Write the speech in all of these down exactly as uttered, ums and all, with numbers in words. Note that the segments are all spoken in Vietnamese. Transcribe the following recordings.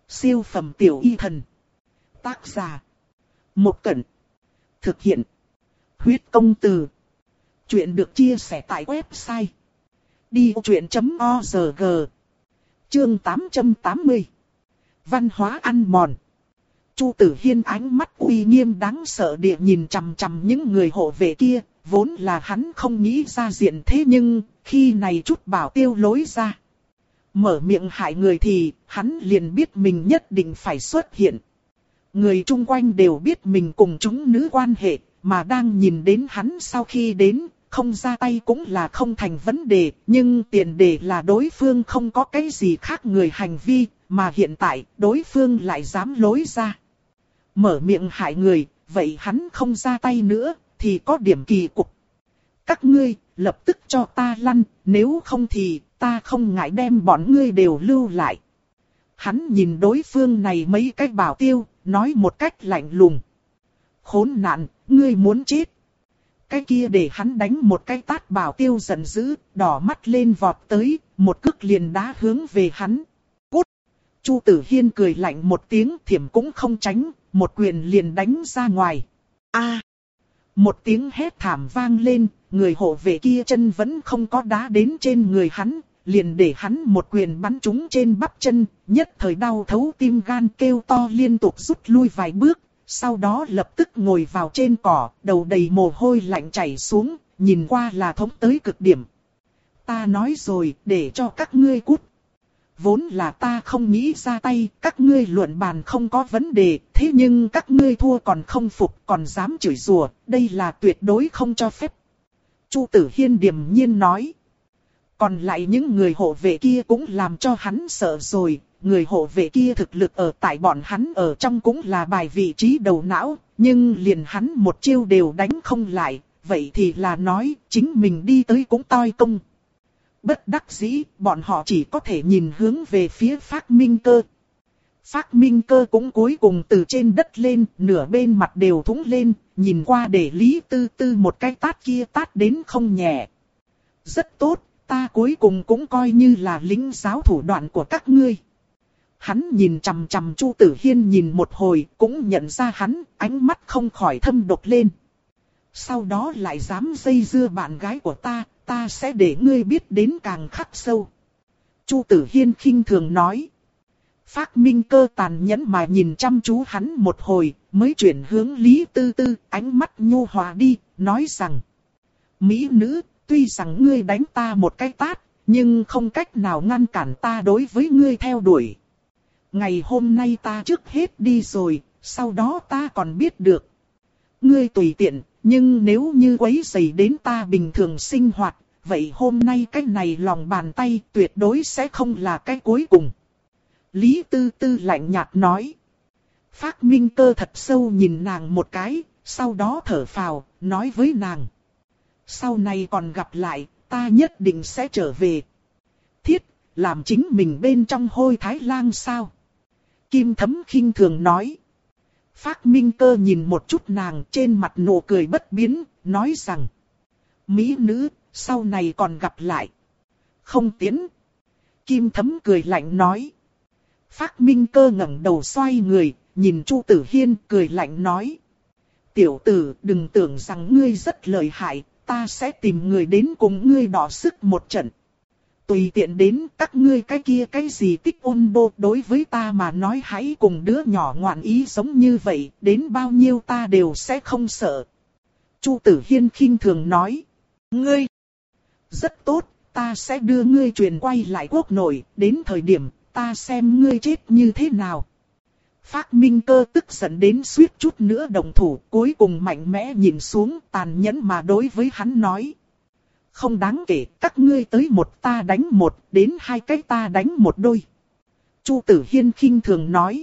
Siêu phẩm tiểu y thần. Tác giả. Một Cẩn. Thực hiện. Huyết công từ. Chuyện được chia sẻ tại website đi vô chuyện chấm org. Chương tám trăm tám mươi. Văn hóa ăn mòn. Chu Tử Hiên ánh mắt uy nghiêm đáng sợ địa nhìn chằm chằm những người hộ vệ kia, vốn là hắn không nghĩ ra diện thế nhưng, khi này chút bảo tiêu lối ra. Mở miệng hại người thì, hắn liền biết mình nhất định phải xuất hiện. Người chung quanh đều biết mình cùng chúng nữ quan hệ, mà đang nhìn đến hắn sau khi đến, không ra tay cũng là không thành vấn đề, nhưng tiền đề là đối phương không có cái gì khác người hành vi, mà hiện tại đối phương lại dám lối ra. Mở miệng hại người, vậy hắn không ra tay nữa, thì có điểm kỳ cục. Các ngươi, lập tức cho ta lăn, nếu không thì ta không ngại đem bọn ngươi đều lưu lại. Hắn nhìn đối phương này mấy cái bảo tiêu, nói một cách lạnh lùng. Khốn nạn, ngươi muốn chết. Cái kia để hắn đánh một cái tát bảo tiêu giận dữ, đỏ mắt lên vọt tới, một cước liền đá hướng về hắn. Cút! Chu Tử Hiên cười lạnh một tiếng, thiểm cũng không tránh, một quyền liền đánh ra ngoài. A! Một tiếng hét thảm vang lên, người hộ vệ kia chân vẫn không có đá đến trên người hắn, liền để hắn một quyền bắn trúng trên bắp chân, nhất thời đau thấu tim gan kêu to liên tục rút lui vài bước, sau đó lập tức ngồi vào trên cỏ, đầu đầy mồ hôi lạnh chảy xuống, nhìn qua là thống tới cực điểm. Ta nói rồi, để cho các ngươi cút. Vốn là ta không nghĩ ra tay, các ngươi luận bàn không có vấn đề, thế nhưng các ngươi thua còn không phục, còn dám chửi rủa, đây là tuyệt đối không cho phép. Chu Tử Hiên điềm nhiên nói. Còn lại những người hộ vệ kia cũng làm cho hắn sợ rồi, người hộ vệ kia thực lực ở tại bọn hắn ở trong cũng là bài vị trí đầu não, nhưng liền hắn một chiêu đều đánh không lại, vậy thì là nói chính mình đi tới cũng toi công. Bất đắc dĩ, bọn họ chỉ có thể nhìn hướng về phía Phác Minh Cơ. Phác Minh Cơ cũng cuối cùng từ trên đất lên, nửa bên mặt đều thủng lên, nhìn qua để Lý Tư Tư một cái tát kia tát đến không nhẹ. Rất tốt, ta cuối cùng cũng coi như là lính giáo thủ đoạn của các ngươi. Hắn nhìn chằm chằm Chu Tử Hiên nhìn một hồi, cũng nhận ra hắn, ánh mắt không khỏi thâm độc lên. Sau đó lại dám dây dưa bạn gái của ta, ta sẽ để ngươi biết đến càng khắc sâu. Chu Tử Hiên khinh thường nói. Phác Minh Cơ tàn nhẫn mà nhìn chăm chú hắn một hồi, mới chuyển hướng Lý Tư Tư, ánh mắt nhu hòa đi, nói rằng. Mỹ nữ, tuy rằng ngươi đánh ta một cái tát, nhưng không cách nào ngăn cản ta đối với ngươi theo đuổi. Ngày hôm nay ta trước hết đi rồi, sau đó ta còn biết được. Ngươi tùy tiện, nhưng nếu như quấy rầy đến ta bình thường sinh hoạt, vậy hôm nay cái này lòng bàn tay tuyệt đối sẽ không là cái cuối cùng. Lý Tư Tư lạnh nhạt nói. Phác Minh Cơ thật sâu nhìn nàng một cái, sau đó thở phào, nói với nàng. Sau này còn gặp lại, ta nhất định sẽ trở về. Thiết, làm chính mình bên trong hôi thái lang sao? Kim Thấm khinh thường nói. Phác Minh Cơ nhìn một chút nàng trên mặt nụ cười bất biến, nói rằng. Mỹ nữ, sau này còn gặp lại. Không tiến. Kim Thấm cười lạnh nói. Phác Minh Cơ ngẩng đầu xoay người, nhìn Chu Tử Hiên cười lạnh nói. Tiểu tử, đừng tưởng rằng ngươi rất lợi hại, ta sẽ tìm người đến cùng ngươi đọ sức một trận. Tùy tiện đến các ngươi cái kia cái gì tích ôn đô đối với ta mà nói hãy cùng đứa nhỏ ngoạn ý giống như vậy, đến bao nhiêu ta đều sẽ không sợ. Chu Tử Hiên khinh thường nói. Ngươi! Rất tốt, ta sẽ đưa ngươi truyền quay lại quốc nội, đến thời điểm ta xem ngươi chết như thế nào. Phác Minh Cơ tức giận đến suýt chút nữa động thủ, cuối cùng mạnh mẽ nhìn xuống tàn nhẫn mà đối với hắn nói. Không đáng kể, các ngươi tới một ta đánh một, đến hai cái ta đánh một đôi. Chu Tử Hiên khinh thường nói.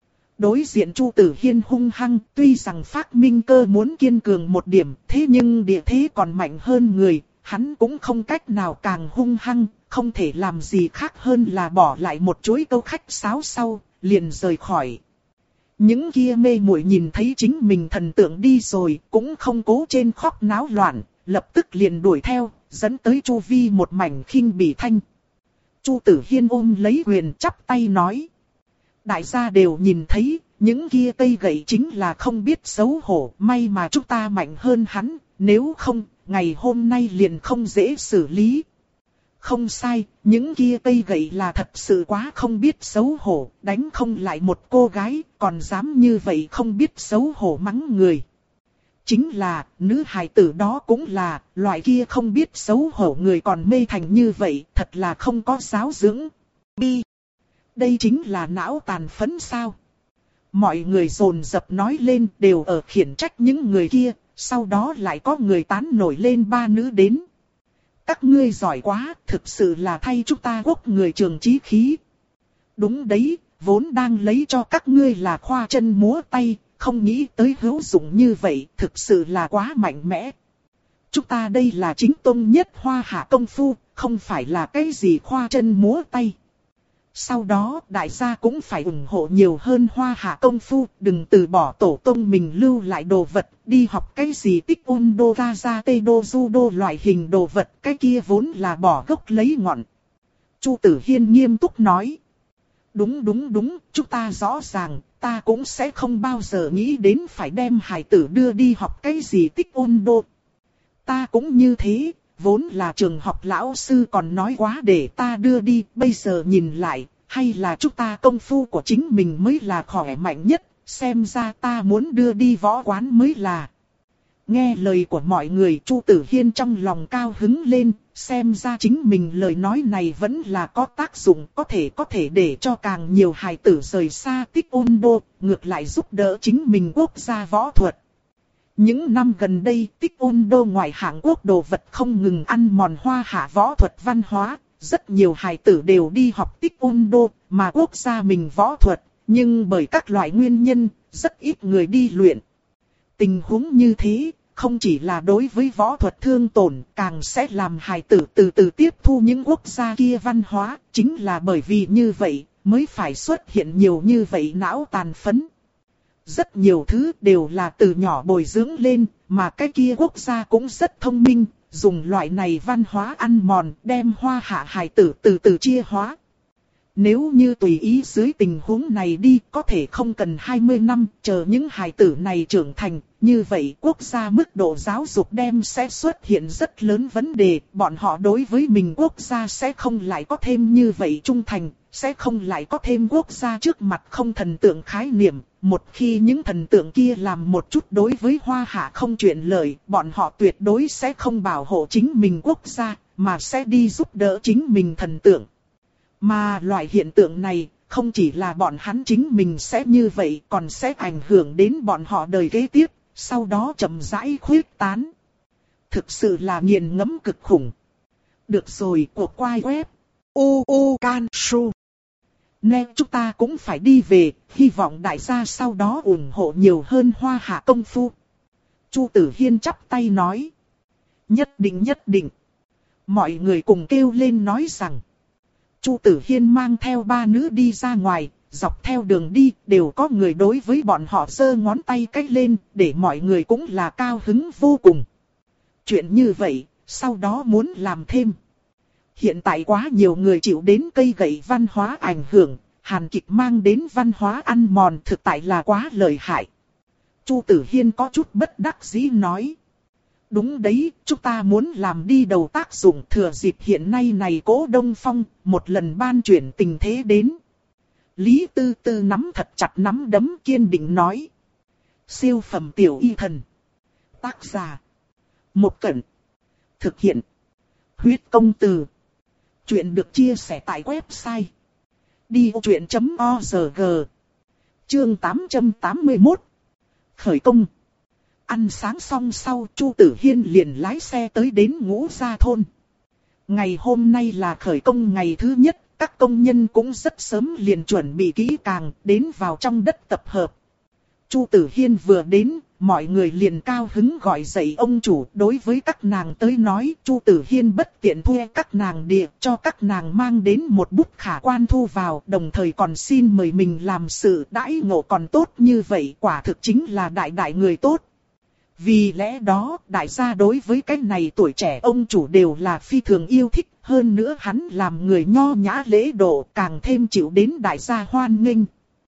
Đối diện Chu Tử Hiên hung hăng, tuy rằng Phác Minh Cơ muốn kiên cường một điểm, thế nhưng địa thế còn mạnh hơn người, hắn cũng không cách nào càng hung hăng, không thể làm gì khác hơn là bỏ lại một chuỗi câu khách sáo sau, liền rời khỏi. Những kia mê muội nhìn thấy chính mình thần tượng đi rồi, cũng không cố trên khóc náo loạn, lập tức liền đuổi theo, dẫn tới chu vi một mảnh khinh bỉ thanh. Chu Tử Hiên ôm lấy quyền chắp tay nói. Đại gia đều nhìn thấy, những kia cây gậy chính là không biết xấu hổ, may mà chúng ta mạnh hơn hắn, nếu không, ngày hôm nay liền không dễ xử lý. Không sai, những kia cây gậy là thật sự quá không biết xấu hổ, đánh không lại một cô gái, còn dám như vậy không biết xấu hổ mắng người. Chính là, nữ hài tử đó cũng là, loại kia không biết xấu hổ người còn mê thành như vậy, thật là không có giáo dưỡng. Bi. Đây chính là não tàn phấn sao? Mọi người dồn dập nói lên đều ở khiển trách những người kia, sau đó lại có người tán nổi lên ba nữ đến. Các ngươi giỏi quá, thực sự là thay chúng ta quốc người trường chí khí. Đúng đấy, vốn đang lấy cho các ngươi là khoa chân múa tay, không nghĩ tới hữu dụng như vậy, thực sự là quá mạnh mẽ. Chúng ta đây là chính tông nhất hoa hạ công phu, không phải là cái gì khoa chân múa tay. Sau đó đại gia cũng phải ủng hộ nhiều hơn hoa hạ công phu, đừng từ bỏ tổ tông mình lưu lại đồ vật, đi học cái gì tích un đô ga ra tê đô judo loại hình đồ vật, cái kia vốn là bỏ gốc lấy ngọn. Chu Tử Hiên nghiêm túc nói. Đúng đúng đúng, chúng ta rõ ràng, ta cũng sẽ không bao giờ nghĩ đến phải đem hài tử đưa đi học cái gì tích un đô. Ta cũng như thế. Vốn là trường học lão sư còn nói quá để ta đưa đi, bây giờ nhìn lại, hay là chúng ta công phu của chính mình mới là khỏe mạnh nhất, xem ra ta muốn đưa đi võ quán mới là. Nghe lời của mọi người, Chu Tử Hiên trong lòng cao hứng lên, xem ra chính mình lời nói này vẫn là có tác dụng, có thể có thể để cho càng nhiều hài tử rời xa tích ôn đô, ngược lại giúp đỡ chính mình quốc gia võ thuật. Những năm gần đây, tích ôn đô ngoài hạng quốc đồ vật không ngừng ăn mòn hoa hạ võ thuật văn hóa, rất nhiều hài tử đều đi học tích ôn đô, mà quốc gia mình võ thuật, nhưng bởi các loại nguyên nhân, rất ít người đi luyện. Tình huống như thế, không chỉ là đối với võ thuật thương tổn, càng sẽ làm hài tử từ từ tiếp thu những quốc gia kia văn hóa, chính là bởi vì như vậy, mới phải xuất hiện nhiều như vậy não tàn phấn. Rất nhiều thứ đều là từ nhỏ bồi dưỡng lên, mà cái kia quốc gia cũng rất thông minh, dùng loại này văn hóa ăn mòn, đem hoa hạ hài tử từ từ chia hóa. Nếu như tùy ý dưới tình huống này đi, có thể không cần hai mươi năm, chờ những hài tử này trưởng thành, như vậy quốc gia mức độ giáo dục đem sẽ xuất hiện rất lớn vấn đề, bọn họ đối với mình quốc gia sẽ không lại có thêm như vậy trung thành, sẽ không lại có thêm quốc gia trước mặt không thần tượng khái niệm. Một khi những thần tượng kia làm một chút đối với hoa hạ không chuyện lợi, bọn họ tuyệt đối sẽ không bảo hộ chính mình quốc gia, mà sẽ đi giúp đỡ chính mình thần tượng. Mà loại hiện tượng này, không chỉ là bọn hắn chính mình sẽ như vậy, còn sẽ ảnh hưởng đến bọn họ đời kế tiếp, sau đó chậm rãi khuyết tán. Thực sự là nghiền ngẫm cực khủng. Được rồi, cuộc quay web. U U Can Su. Nên chúng ta cũng phải đi về, hy vọng đại gia sau đó ủng hộ nhiều hơn hoa hạ công phu. Chu Tử Hiên chắp tay nói. Nhất định nhất định. Mọi người cùng kêu lên nói rằng. Chu Tử Hiên mang theo ba nữ đi ra ngoài, dọc theo đường đi đều có người đối với bọn họ giơ ngón tay cách lên, để mọi người cũng là cao hứng vô cùng. Chuyện như vậy, sau đó muốn làm thêm. Hiện tại quá nhiều người chịu đến cây gậy văn hóa ảnh hưởng, hàn kịch mang đến văn hóa ăn mòn thực tại là quá lợi hại. Chu Tử Hiên có chút bất đắc dĩ nói. Đúng đấy, chúng ta muốn làm đi đầu tác dụng thừa dịp hiện nay này Cố Đông Phong, một lần ban chuyển tình thế đến. Lý Tư Tư nắm thật chặt nắm đấm kiên định nói. Siêu phẩm tiểu y thần. Tác giả. Một Cẩn. Thực hiện. Huyết công từ. Chuyện được chia sẻ tại website. đi vô chuyện chấm org. Chương tám trăm tám mươi mốt. Khởi công. Ăn sáng xong sau, Chu Tử Hiên liền lái xe tới đến Ngũ Gia thôn. Ngày hôm nay là khởi công ngày thứ nhất, các công nhân cũng rất sớm liền chuẩn bị kỹ càng, đến vào trong đất tập hợp. Chu Tử Hiên vừa đến, mọi người liền cao hứng gọi dậy ông chủ. Đối với các nàng tới nói, Chu Tử Hiên bất tiện thuê các nàng địa, cho các nàng mang đến một bút khả quan thu vào, đồng thời còn xin mời mình làm sự đãi ngộ còn tốt như vậy, quả thực chính là đại đại người tốt. Vì lẽ đó, đại gia đối với cái này tuổi trẻ ông chủ đều là phi thường yêu thích, hơn nữa hắn làm người nho nhã lễ độ càng thêm chịu đến đại gia hoan nghênh.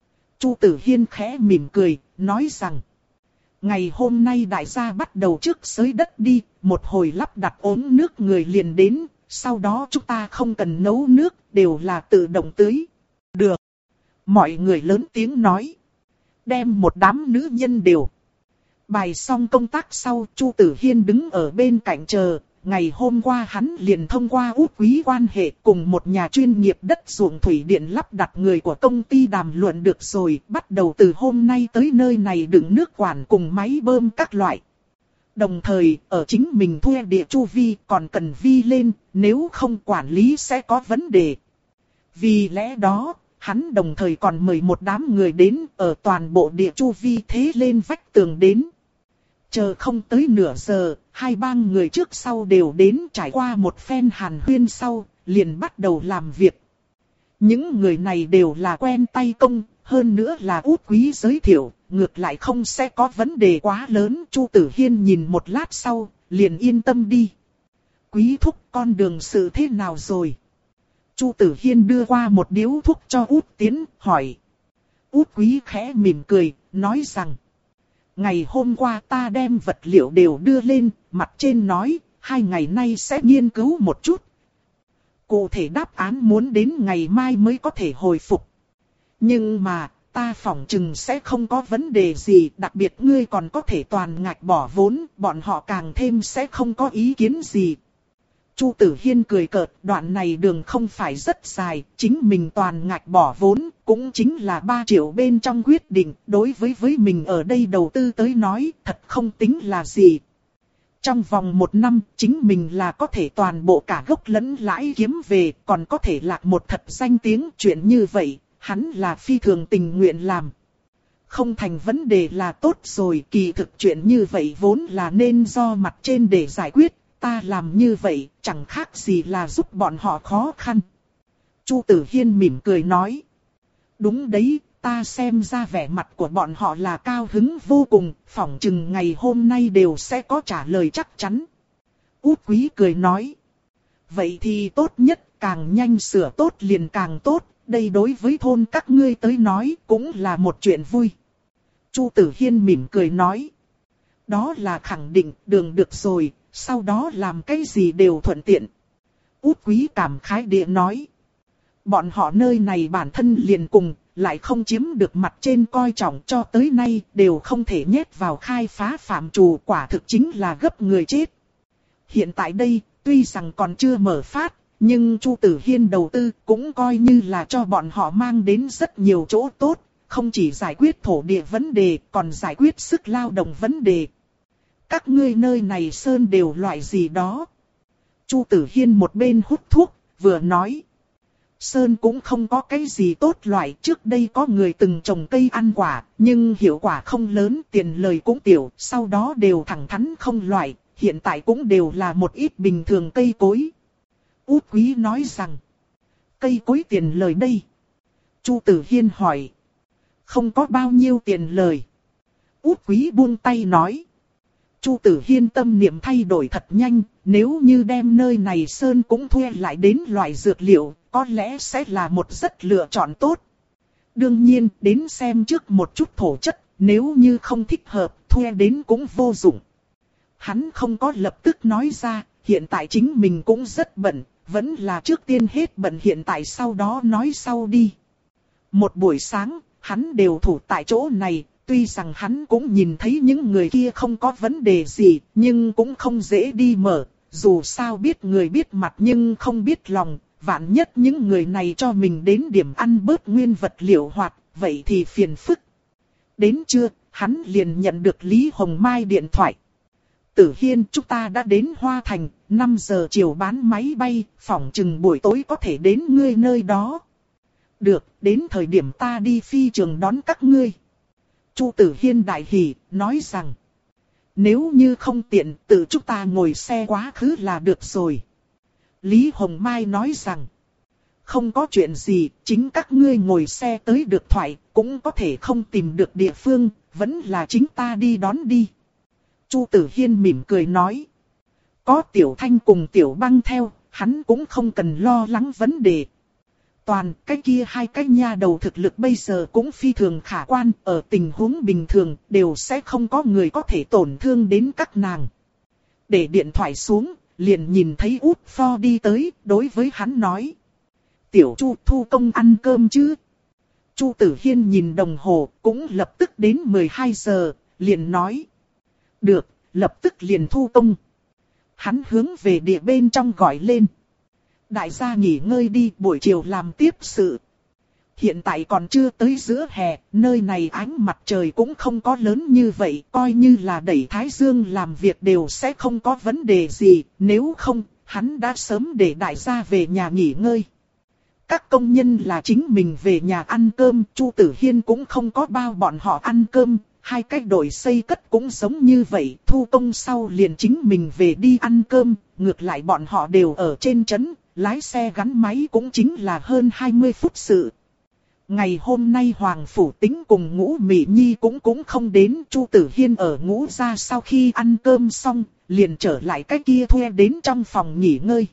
Chu Tử Hiên khẽ mỉm cười, nói rằng. Ngày hôm nay đại gia bắt đầu trước xới đất đi, một hồi lắp đặt ống nước người liền đến, sau đó chúng ta không cần nấu nước, đều là tự động tưới. Được. Mọi người lớn tiếng nói. Đem một đám nữ nhân đều. Bài xong công tác sau, Chu Tử Hiên đứng ở bên cạnh chờ. Ngày hôm qua hắn liền thông qua út quý quan hệ cùng một nhà chuyên nghiệp đất ruộng thủy điện lắp đặt người của công ty đàm luận được rồi, bắt đầu từ hôm nay tới nơi này đựng nước quản cùng máy bơm các loại. Đồng thời, ở chính mình thuê địa chu vi còn cần vi lên, nếu không quản lý sẽ có vấn đề. Vì lẽ đó, hắn đồng thời còn mời một đám người đến ở toàn bộ địa chu vi thế lên vách tường đến. Chờ không tới nửa giờ, hai bang người trước sau đều đến trải qua một phen hàn huyên sau, liền bắt đầu làm việc. Những người này đều là quen tay công, hơn nữa là út quý giới thiệu, ngược lại không sẽ có vấn đề quá lớn. Chu Tử Hiên nhìn một lát sau, liền yên tâm đi. Quý thúc, con đường sự thế nào rồi? Chu Tử Hiên đưa qua một điếu thuốc cho út Tiến, hỏi. Út quý khẽ mỉm cười, nói rằng. Ngày hôm qua ta đem vật liệu đều đưa lên, mặt trên nói, hai ngày nay sẽ nghiên cứu một chút. Cụ thể đáp án muốn đến ngày mai mới có thể hồi phục. Nhưng mà, ta phỏng chừng sẽ không có vấn đề gì, đặc biệt ngươi còn có thể toàn ngạch bỏ vốn, bọn họ càng thêm sẽ không có ý kiến gì. Chu Tử Hiên cười cợt, đoạn này đường không phải rất dài, chính mình toàn ngạch bỏ vốn, cũng chính là ba triệu bên trong quyết định, đối với với mình ở đây đầu tư tới nói, thật không tính là gì. Trong vòng một năm, chính mình là có thể toàn bộ cả gốc lẫn lãi kiếm về, còn có thể lạc một thật danh tiếng. Chuyện như vậy, hắn là phi thường tình nguyện làm. Không thành vấn đề là tốt rồi, kỳ thực chuyện như vậy vốn là nên do mặt trên để giải quyết. Ta làm như vậy, chẳng khác gì là giúp bọn họ khó khăn. Chu Tử Hiên mỉm cười nói. Đúng đấy, ta xem ra vẻ mặt của bọn họ là cao hứng vô cùng, phỏng chừng ngày hôm nay đều sẽ có trả lời chắc chắn. Út quý cười nói. Vậy thì tốt nhất, càng nhanh sửa tốt liền càng tốt, đây đối với thôn các ngươi tới nói cũng là một chuyện vui. Chu Tử Hiên mỉm cười nói. Đó là khẳng định, đường được rồi. Sau đó làm cái gì đều thuận tiện. Út quý cảm khái địa nói. Bọn họ nơi này bản thân liền cùng, lại không chiếm được mặt trên coi trọng cho tới nay, đều không thể nhét vào khai phá phạm trù, quả thực chính là gấp người chết. Hiện tại đây, tuy rằng còn chưa mở phát, nhưng Chu Tử Hiên đầu tư cũng coi như là cho bọn họ mang đến rất nhiều chỗ tốt, không chỉ giải quyết thổ địa vấn đề, còn giải quyết sức lao động vấn đề. Các ngươi nơi này sơn đều loại gì đó. Chu Tử Hiên một bên hút thuốc, vừa nói. Sơn cũng không có cái gì tốt loại, trước đây có người từng trồng cây ăn quả, nhưng hiệu quả không lớn, tiền lời cũng tiểu, sau đó đều thẳng thắn không loại, hiện tại cũng đều là một ít bình thường cây cối. Út quý nói rằng, cây cối tiền lời đây. Chu Tử Hiên hỏi, không có bao nhiêu tiền lời. Út quý buông tay nói. Chu Tử Hiên tâm niệm thay đổi thật nhanh, nếu như đem nơi này sơn cũng thuê lại đến loại dược liệu, có lẽ sẽ là một rất lựa chọn tốt. Đương nhiên, đến xem trước một chút thổ chất, nếu như không thích hợp, thuê đến cũng vô dụng. Hắn không có lập tức nói ra, hiện tại chính mình cũng rất bận, vẫn là trước tiên hết bận hiện tại sau đó nói sau đi. Một buổi sáng, hắn đều thủ tại chỗ này. Tuy rằng hắn cũng nhìn thấy những người kia không có vấn đề gì, nhưng cũng không dễ đi mở, dù sao biết người biết mặt nhưng không biết lòng, vạn nhất những người này cho mình đến điểm ăn bớt nguyên vật liệu hoạt, vậy thì phiền phức. Đến trưa, hắn liền nhận được Lý Hồng Mai điện thoại. Tử Hiên, chúng ta đã đến Hoa Thành, năm giờ chiều bán máy bay, phỏng chừng buổi tối có thể đến ngươi nơi đó. Được, đến thời điểm ta đi phi trường đón các ngươi. Chu Tử Hiên đại hỉ, nói rằng. Nếu như không tiện, tự chúng ta ngồi xe quá khứ là được rồi. Lý Hồng Mai nói rằng. Không có chuyện gì, chính các ngươi ngồi xe tới được thoại, cũng có thể không tìm được địa phương, vẫn là chính ta đi đón đi. Chu Tử Hiên mỉm cười nói. Có Tiểu Thanh cùng Tiểu Băng theo, hắn cũng không cần lo lắng vấn đề. Toàn cái kia hai cái nha đầu thực lực bây giờ cũng phi thường khả quan, ở tình huống bình thường đều sẽ không có người có thể tổn thương đến các nàng. Để điện thoại xuống, liền nhìn thấy Út Pho đi tới, đối với hắn nói. Tiểu Chu thu công ăn cơm chứ? Chu Tử Hiên nhìn đồng hồ, cũng lập tức đến mười hai giờ, liền nói. Được, lập tức liền thu công. Hắn hướng về địa bên trong gọi lên. Đại gia nghỉ ngơi đi, buổi chiều làm tiếp sự. Hiện tại còn chưa tới giữa hè, nơi này ánh mặt trời cũng không có lớn như vậy, coi như là đẩy Thái Dương làm việc đều sẽ không có vấn đề gì, nếu không, hắn đã sớm để đại gia về nhà nghỉ ngơi. Các công nhân là chính mình về nhà ăn cơm, Chu Tử Hiên cũng không có bao bọn họ ăn cơm, hai cái đội xây cất cũng giống như vậy, thu công sau liền chính mình về đi ăn cơm, ngược lại bọn họ đều ở trên trấn, lái xe gắn máy cũng chính là hơn hai mươi phút sự. Ngày hôm nay Hoàng Phủ Tính cùng Ngũ Mỹ Nhi cũng cũng không đến, Chu Tử Hiên ở Ngũ gia sau khi ăn cơm xong, liền trở lại cái kia thuê đến trong phòng nghỉ ngơi.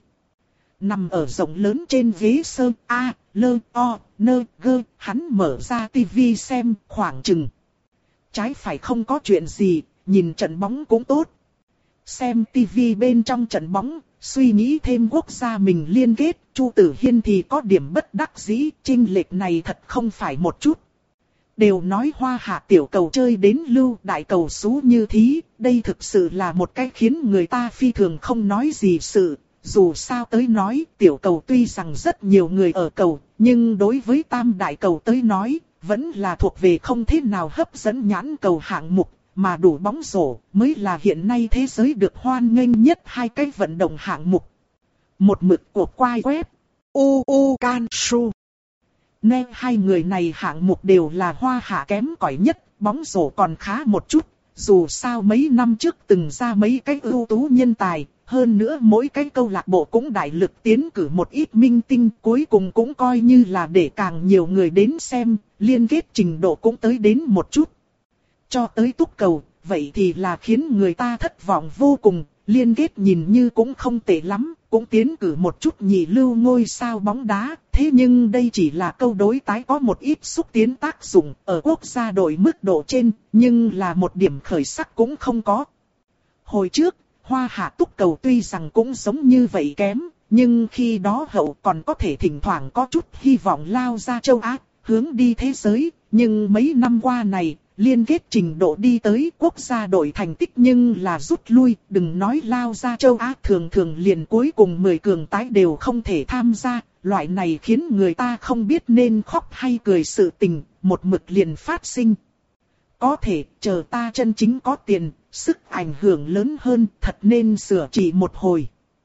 Nằm ở rộng lớn trên ghế sơ A, lơ, o, nơ, gơ, hắn mở ra tivi xem khoảng chừng. Trái phải không có chuyện gì, nhìn trận bóng cũng tốt. Xem tivi bên trong trận bóng, suy nghĩ thêm quốc gia mình liên kết, Chu Tử Hiên thì có điểm bất đắc dĩ, chênh lệch này thật không phải một chút. Đều nói Hoa Hạ tiểu cầu chơi đến lưu đại cầu xú như thí, đây thực sự là một cái khiến người ta phi thường không nói gì sự. Dù sao tới nói, tiểu cầu tuy rằng rất nhiều người ở cầu, nhưng đối với tam đại cầu tới nói, vẫn là thuộc về không thế nào hấp dẫn nhãn cầu hạng mục, mà đủ bóng rổ mới là hiện nay thế giới được hoan nghênh nhất hai cái vận động hạng mục. Một mực của quai web, u u can su. Nên hai người này hạng mục đều là Hoa Hạ kém cỏi nhất, bóng rổ còn khá một chút, dù sao mấy năm trước từng ra mấy cái ưu tú nhân tài. Hơn nữa mỗi cái câu lạc bộ cũng đại lực tiến cử một ít minh tinh, cuối cùng cũng coi như là để càng nhiều người đến xem, liên kết trình độ cũng tới đến một chút. Cho tới túc cầu, vậy thì là khiến người ta thất vọng vô cùng, liên kết nhìn như cũng không tệ lắm, cũng tiến cử một chút nhị lưu ngôi sao bóng đá, thế nhưng đây chỉ là câu đối tái có một ít xúc tiến tác dụng ở quốc gia đội mức độ trên, nhưng là một điểm khởi sắc cũng không có. Hồi trước, Hoa Hạ túc cầu tuy rằng cũng giống như vậy kém, nhưng khi đó hậu còn có thể thỉnh thoảng có chút hy vọng lao ra châu Á, hướng đi thế giới, nhưng mấy năm qua này, liên kết trình độ đi tới quốc gia đội thành tích nhưng là rút lui, đừng nói lao ra châu Á thường thường liền cuối cùng mười cường tái đều không thể tham gia, loại này khiến người ta không biết nên khóc hay cười sự tình, một mực liền phát sinh. Có thể, chờ ta chân chính có tiền, sức ảnh hưởng lớn hơn, thật nên sửa trị một hồi.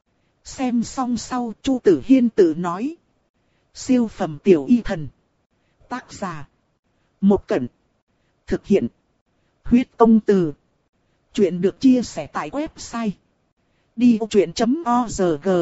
Xem xong sau, Chu Tử Hiên tự nói. Siêu phẩm tiểu y thần. Tác giả. Một Cẩn. Thực hiện. Huyết công từ. Chuyện được chia sẻ tại website. đi ô chuyện chấm org.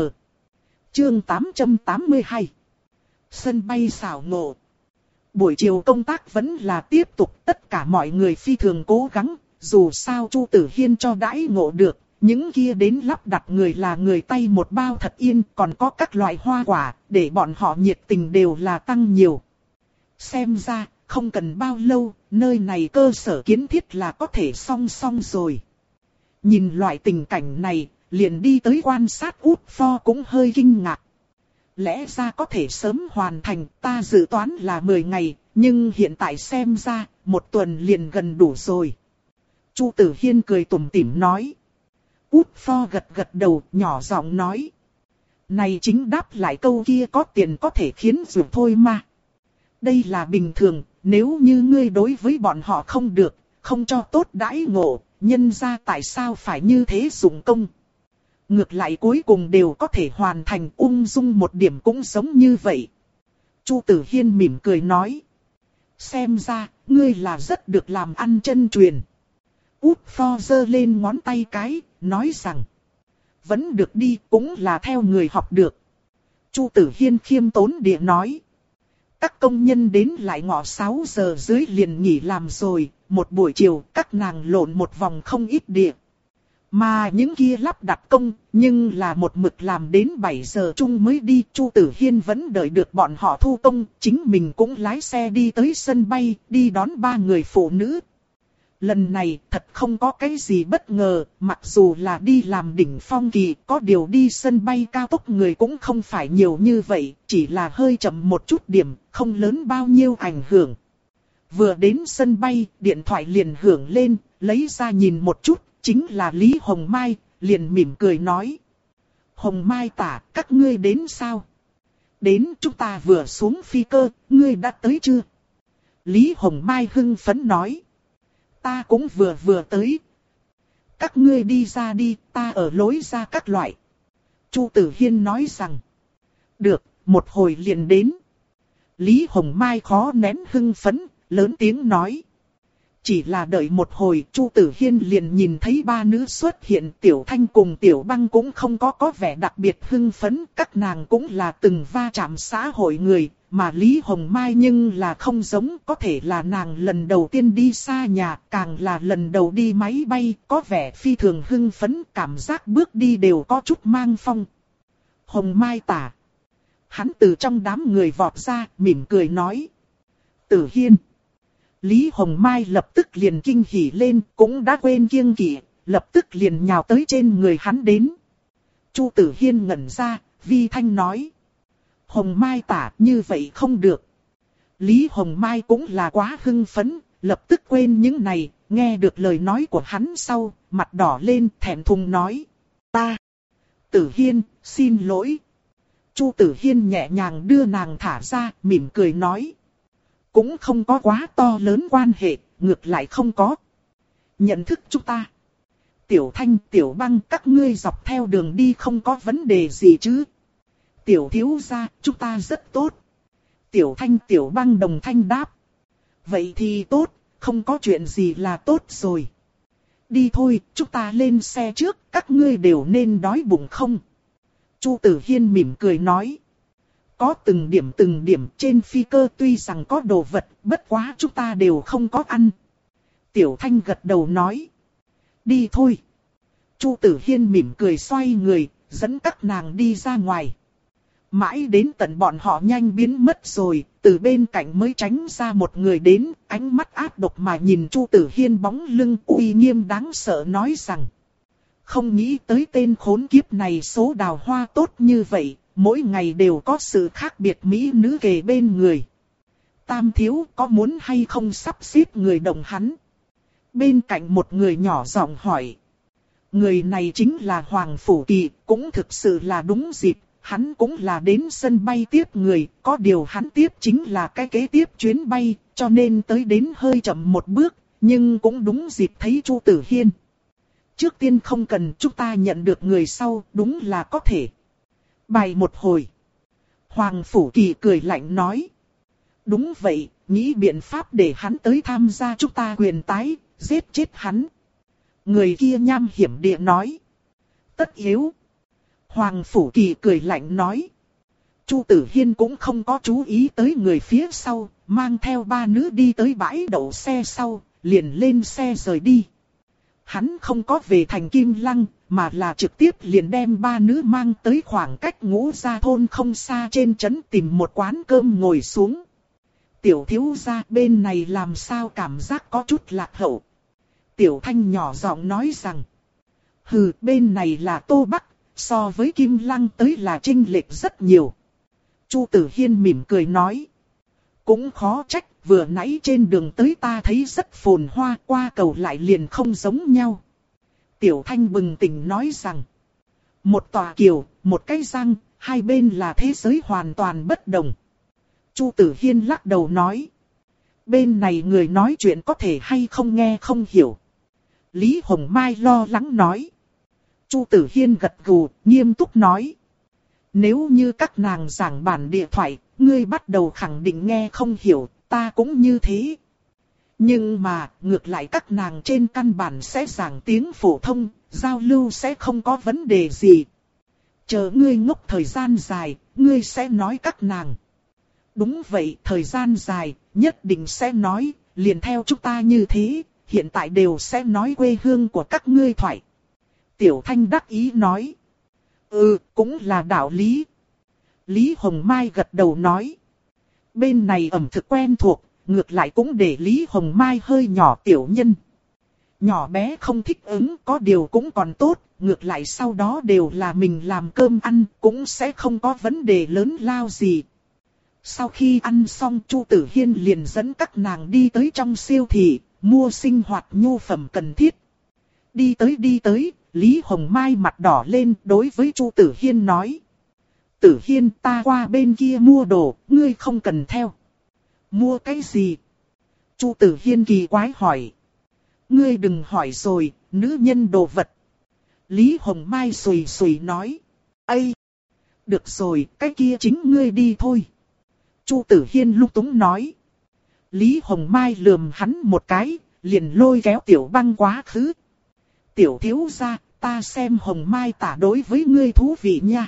Chương tám trăm tám mươi hai. Sân bay xảo ngộ. Buổi chiều công tác vẫn là tiếp tục, tất cả mọi người phi thường cố gắng, dù sao Chu Tử Hiên cho đãi ngộ được, những kia đến lắp đặt người là người tay một bao thật yên, còn có các loại hoa quả, để bọn họ nhiệt tình đều là tăng nhiều. Xem ra, không cần bao lâu, nơi này cơ sở kiến thiết là có thể song song rồi. Nhìn loại tình cảnh này, liền đi tới quan sát Út Pho cũng hơi kinh ngạc. Lẽ ra có thể sớm hoàn thành, ta dự toán là mười ngày, nhưng hiện tại xem ra, một tuần liền gần đủ rồi. Chu Tử Hiên cười tủm tỉm nói. Út Pho gật gật đầu, nhỏ giọng nói. Này chính đáp lại câu kia có tiền có thể khiến dù thôi mà. Đây là bình thường, nếu như ngươi đối với bọn họ không được, không cho tốt đãi ngộ, nhân ra tại sao phải như thế dụng công. Ngược lại cuối cùng đều có thể hoàn thành, ung dung một điểm cũng giống như vậy. Chu Tử Hiên mỉm cười nói. Xem ra, ngươi là rất được làm ăn chân truyền. Út Pho giơ lên ngón tay cái, nói rằng. Vẫn được đi, cũng là theo người học được. Chu Tử Hiên khiêm tốn địa nói. Các công nhân đến lại ngọ sáu giờ dưới liền nghỉ làm rồi, một buổi chiều các nàng lộn một vòng không ít địa. Mà những kia lắp đặt công, nhưng là một mực làm đến bảy giờ chung mới đi. Chu Tử Hiên vẫn đợi được bọn họ thu công, chính mình cũng lái xe đi tới sân bay, đi đón ba người phụ nữ. Lần này thật không có cái gì bất ngờ, mặc dù là đi làm đỉnh phong kỳ, có điều đi sân bay cao tốc người cũng không phải nhiều như vậy, chỉ là hơi chậm một chút điểm, không lớn bao nhiêu ảnh hưởng. Vừa đến sân bay, điện thoại liền hưởng lên, lấy ra nhìn một chút, chính là Lý Hồng Mai, liền mỉm cười nói. Hồng Mai tả, các ngươi đến sao? Đến, chúng ta vừa xuống phi cơ, ngươi đã tới chưa? Lý Hồng Mai hưng phấn nói. Ta cũng vừa vừa tới. Các ngươi đi ra đi, ta ở lối ra các loại. Chu Tử Hiên nói rằng. Được, một hồi liền đến. Lý Hồng Mai khó nén hưng phấn, lớn tiếng nói. Chỉ là đợi một hồi, Chu Tử Hiên liền nhìn thấy ba nữ xuất hiện. Tiểu Thanh cùng Tiểu Băng cũng không có có vẻ đặc biệt hưng phấn. Các nàng cũng là từng va chạm xã hội người. Mà Lý Hồng Mai nhưng là không giống, có thể là nàng lần đầu tiên đi xa nhà, càng là lần đầu đi máy bay, có vẻ phi thường hưng phấn, cảm giác bước đi đều có chút mang phong. Hồng Mai tả. Hắn từ trong đám người vọt ra, mỉm cười nói. Tử Hiên. Lý Hồng Mai lập tức liền kinh hỉ lên, cũng đã quên kiêng kỵ, lập tức liền nhào tới trên người hắn đến. Chu Tử Hiên ngẩn ra, vi thanh nói. Hồng Mai tả, như vậy không được. Lý Hồng Mai cũng là quá hưng phấn, lập tức quên những này, nghe được lời nói của hắn sau, mặt đỏ lên, thẹn thùng nói. Ta. Tử Hiên, xin lỗi. Chu Tử Hiên nhẹ nhàng đưa nàng thả ra, mỉm cười nói. Cũng không có quá to lớn quan hệ, ngược lại không có. Nhận thức chúng ta. Tiểu Thanh, Tiểu Băng, các ngươi dọc theo đường đi không có vấn đề gì chứ? Tiểu thiếu gia, chúng ta rất tốt. Tiểu Thanh, Tiểu Băng đồng thanh đáp. Vậy thì tốt, không có chuyện gì là tốt rồi. Đi thôi, chúng ta lên xe trước, các ngươi đều nên đói bụng không? Chu Tử Hiên mỉm cười nói. Có từng điểm từng điểm trên phi cơ tuy rằng có đồ vật, bất quá chúng ta đều không có ăn. Tiểu Thanh gật đầu nói. Đi thôi. Chu Tử Hiên mỉm cười xoay người, dẫn các nàng đi ra ngoài. Mãi đến tận bọn họ nhanh biến mất rồi, từ bên cạnh mới tránh ra một người đến, ánh mắt ác độc mà nhìn Chu Tử Hiên bóng lưng uy nghiêm đáng sợ nói rằng. Không nghĩ tới tên khốn kiếp này số đào hoa tốt như vậy, mỗi ngày đều có sự khác biệt mỹ nữ kề bên người. Tam thiếu có muốn hay không sắp xếp người đồng hắn? Bên cạnh một người nhỏ giọng hỏi. Người này chính là Hoàng Phủ Kỳ, cũng thực sự là đúng dịp. Hắn cũng là đến sân bay tiếp người, có điều hắn tiếp chính là cái kế tiếp chuyến bay, cho nên tới đến hơi chậm một bước, nhưng cũng đúng dịp thấy Chu Tử Hiên. Trước tiên không cần chúng ta nhận được người sau, đúng là có thể. Bài một hồi. Hoàng Phủ Kỳ cười lạnh nói. Đúng vậy, nghĩ biện pháp để hắn tới tham gia chúng ta quyền tái, giết chết hắn. Người kia nham hiểm địa nói. Tất yếu. Hoàng Phủ Kỳ cười lạnh nói. Chu Tử Hiên cũng không có chú ý tới người phía sau, mang theo ba nữ đi tới bãi đậu xe sau, liền lên xe rời đi. Hắn không có về thành Kim Lăng, mà là trực tiếp liền đem ba nữ mang tới khoảng cách Ngũ Gia thôn không xa trên trấn tìm một quán cơm ngồi xuống. Tiểu thiếu gia bên này làm sao cảm giác có chút lạc hậu. Tiểu Thanh nhỏ giọng nói rằng. Hừ, bên này là Tô Bắc, so với Kim Lăng tới là chênh lệch rất nhiều. Chu Tử Hiên mỉm cười nói. Cũng khó trách, vừa nãy trên đường tới ta thấy rất phồn hoa, qua cầu lại liền không giống nhau. Tiểu Thanh bừng tỉnh nói rằng. Một tòa kiều, một cái răng, hai bên là thế giới hoàn toàn bất đồng. Chu Tử Hiên lắc đầu nói. Bên này người nói chuyện có thể hay không nghe không hiểu. Lý Hồng Mai lo lắng nói. Chu Tử Hiên gật gù, nghiêm túc nói. Nếu như các nàng giảng bản địa thoại, ngươi bắt đầu khẳng định nghe không hiểu, ta cũng như thế. Nhưng mà, ngược lại các nàng trên căn bản sẽ giảng tiếng phổ thông, giao lưu sẽ không có vấn đề gì. Chờ ngươi ngốc thời gian dài, ngươi sẽ nói các nàng. Đúng vậy, thời gian dài, nhất định sẽ nói, liền theo chúng ta như thế, hiện tại đều sẽ nói quê hương của các ngươi thoại. Tiểu Thanh đắc ý nói. Ừ, cũng là đạo lý. Lý Hồng Mai gật đầu nói. Bên này ẩm thực quen thuộc, ngược lại cũng để Lý Hồng Mai hơi nhỏ tiểu nhân. Nhỏ bé không thích ứng, có điều cũng còn tốt, ngược lại sau đó đều là mình làm cơm ăn, cũng sẽ không có vấn đề lớn lao gì. Sau khi ăn xong, Chu Tử Hiên liền dẫn các nàng đi tới trong siêu thị, mua sinh hoạt nhu phẩm cần thiết. Đi tới đi tới, Lý Hồng Mai mặt đỏ lên đối với Chu Tử Hiên nói. Tử Hiên, ta qua bên kia mua đồ, ngươi không cần theo. Mua cái gì? Chu Tử Hiên kỳ quái hỏi. Ngươi đừng hỏi rồi, nữ nhân đồ vật. Lý Hồng Mai sùi sùi nói. Ây! Được rồi, cái kia chính ngươi đi thôi. Chu Tử Hiên lung túng nói. Lý Hồng Mai lườm hắn một cái, liền lôi kéo Tiểu Băng quá khứ. Tiểu thiếu gia, ta xem Hồng Mai tả đối với ngươi thú vị nha.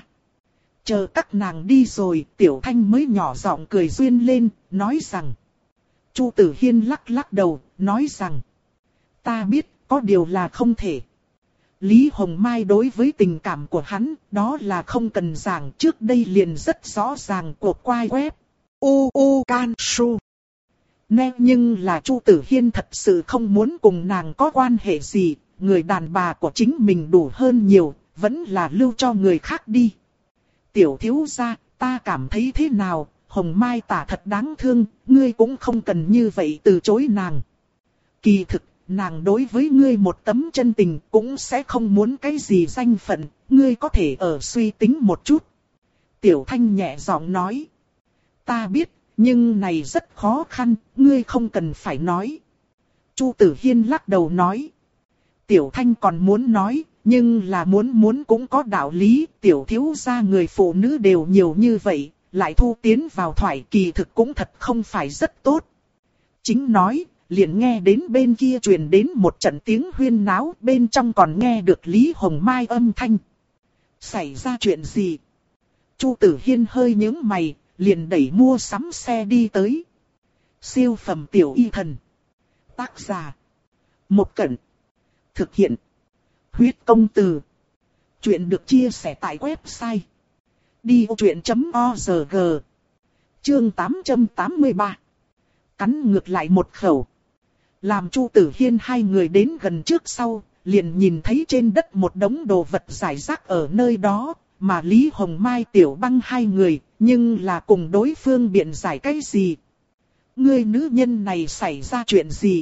Chờ các nàng đi rồi, Tiểu Thanh mới nhỏ giọng cười duyên lên, nói rằng. Chu Tử Hiên lắc lắc đầu, nói rằng. Ta biết, có điều là không thể. Lý Hồng Mai đối với tình cảm của hắn, đó là không cần giảng, trước đây liền rất rõ ràng cuộc quay web. U U Can Su. Nè nhưng là Chu Tử Hiên thật sự không muốn cùng nàng có quan hệ gì, người đàn bà của chính mình đủ hơn nhiều, vẫn là lưu cho người khác đi. Tiểu thiếu gia, ta cảm thấy thế nào, Hồng Mai tả thật đáng thương, ngươi cũng không cần như vậy từ chối nàng. Kỳ thực, nàng đối với ngươi một tấm chân tình cũng sẽ không muốn cái gì danh phận, ngươi có thể ở suy tính một chút. Tiểu Thanh nhẹ giọng nói. Ta biết, nhưng này rất khó khăn, ngươi không cần phải nói. Chu Tử Hiên lắc đầu nói. Tiểu Thanh còn muốn nói, nhưng là muốn muốn cũng có đạo lý, tiểu thiếu gia người phụ nữ đều nhiều như vậy, lại thu tiến vào thoại kỳ thực cũng thật không phải rất tốt. Chính nói, liền nghe đến bên kia truyền đến một trận tiếng huyên náo, bên trong còn nghe được Lý Hồng Mai âm thanh. Xảy ra chuyện gì? Chu Tử Hiên hơi nhướng mày, liền đẩy mua sắm xe đi tới. Siêu phẩm tiểu y thần. Tác giả. Một Cẩn. Thực hiện. Huyết công từ. Chuyện được chia sẻ tại website. đi ô chuyện chấm org. Chương tám trăm tám mươi ba. Cắn ngược lại một khẩu. Làm Chu Tử Hiên hai người đến gần trước sau, liền nhìn thấy trên đất một đống đồ vật rải rác ở nơi đó, mà Lý Hồng Mai Tiểu Băng hai người, nhưng là cùng đối phương biện giải cái gì. Ngươi nữ nhân này xảy ra chuyện gì?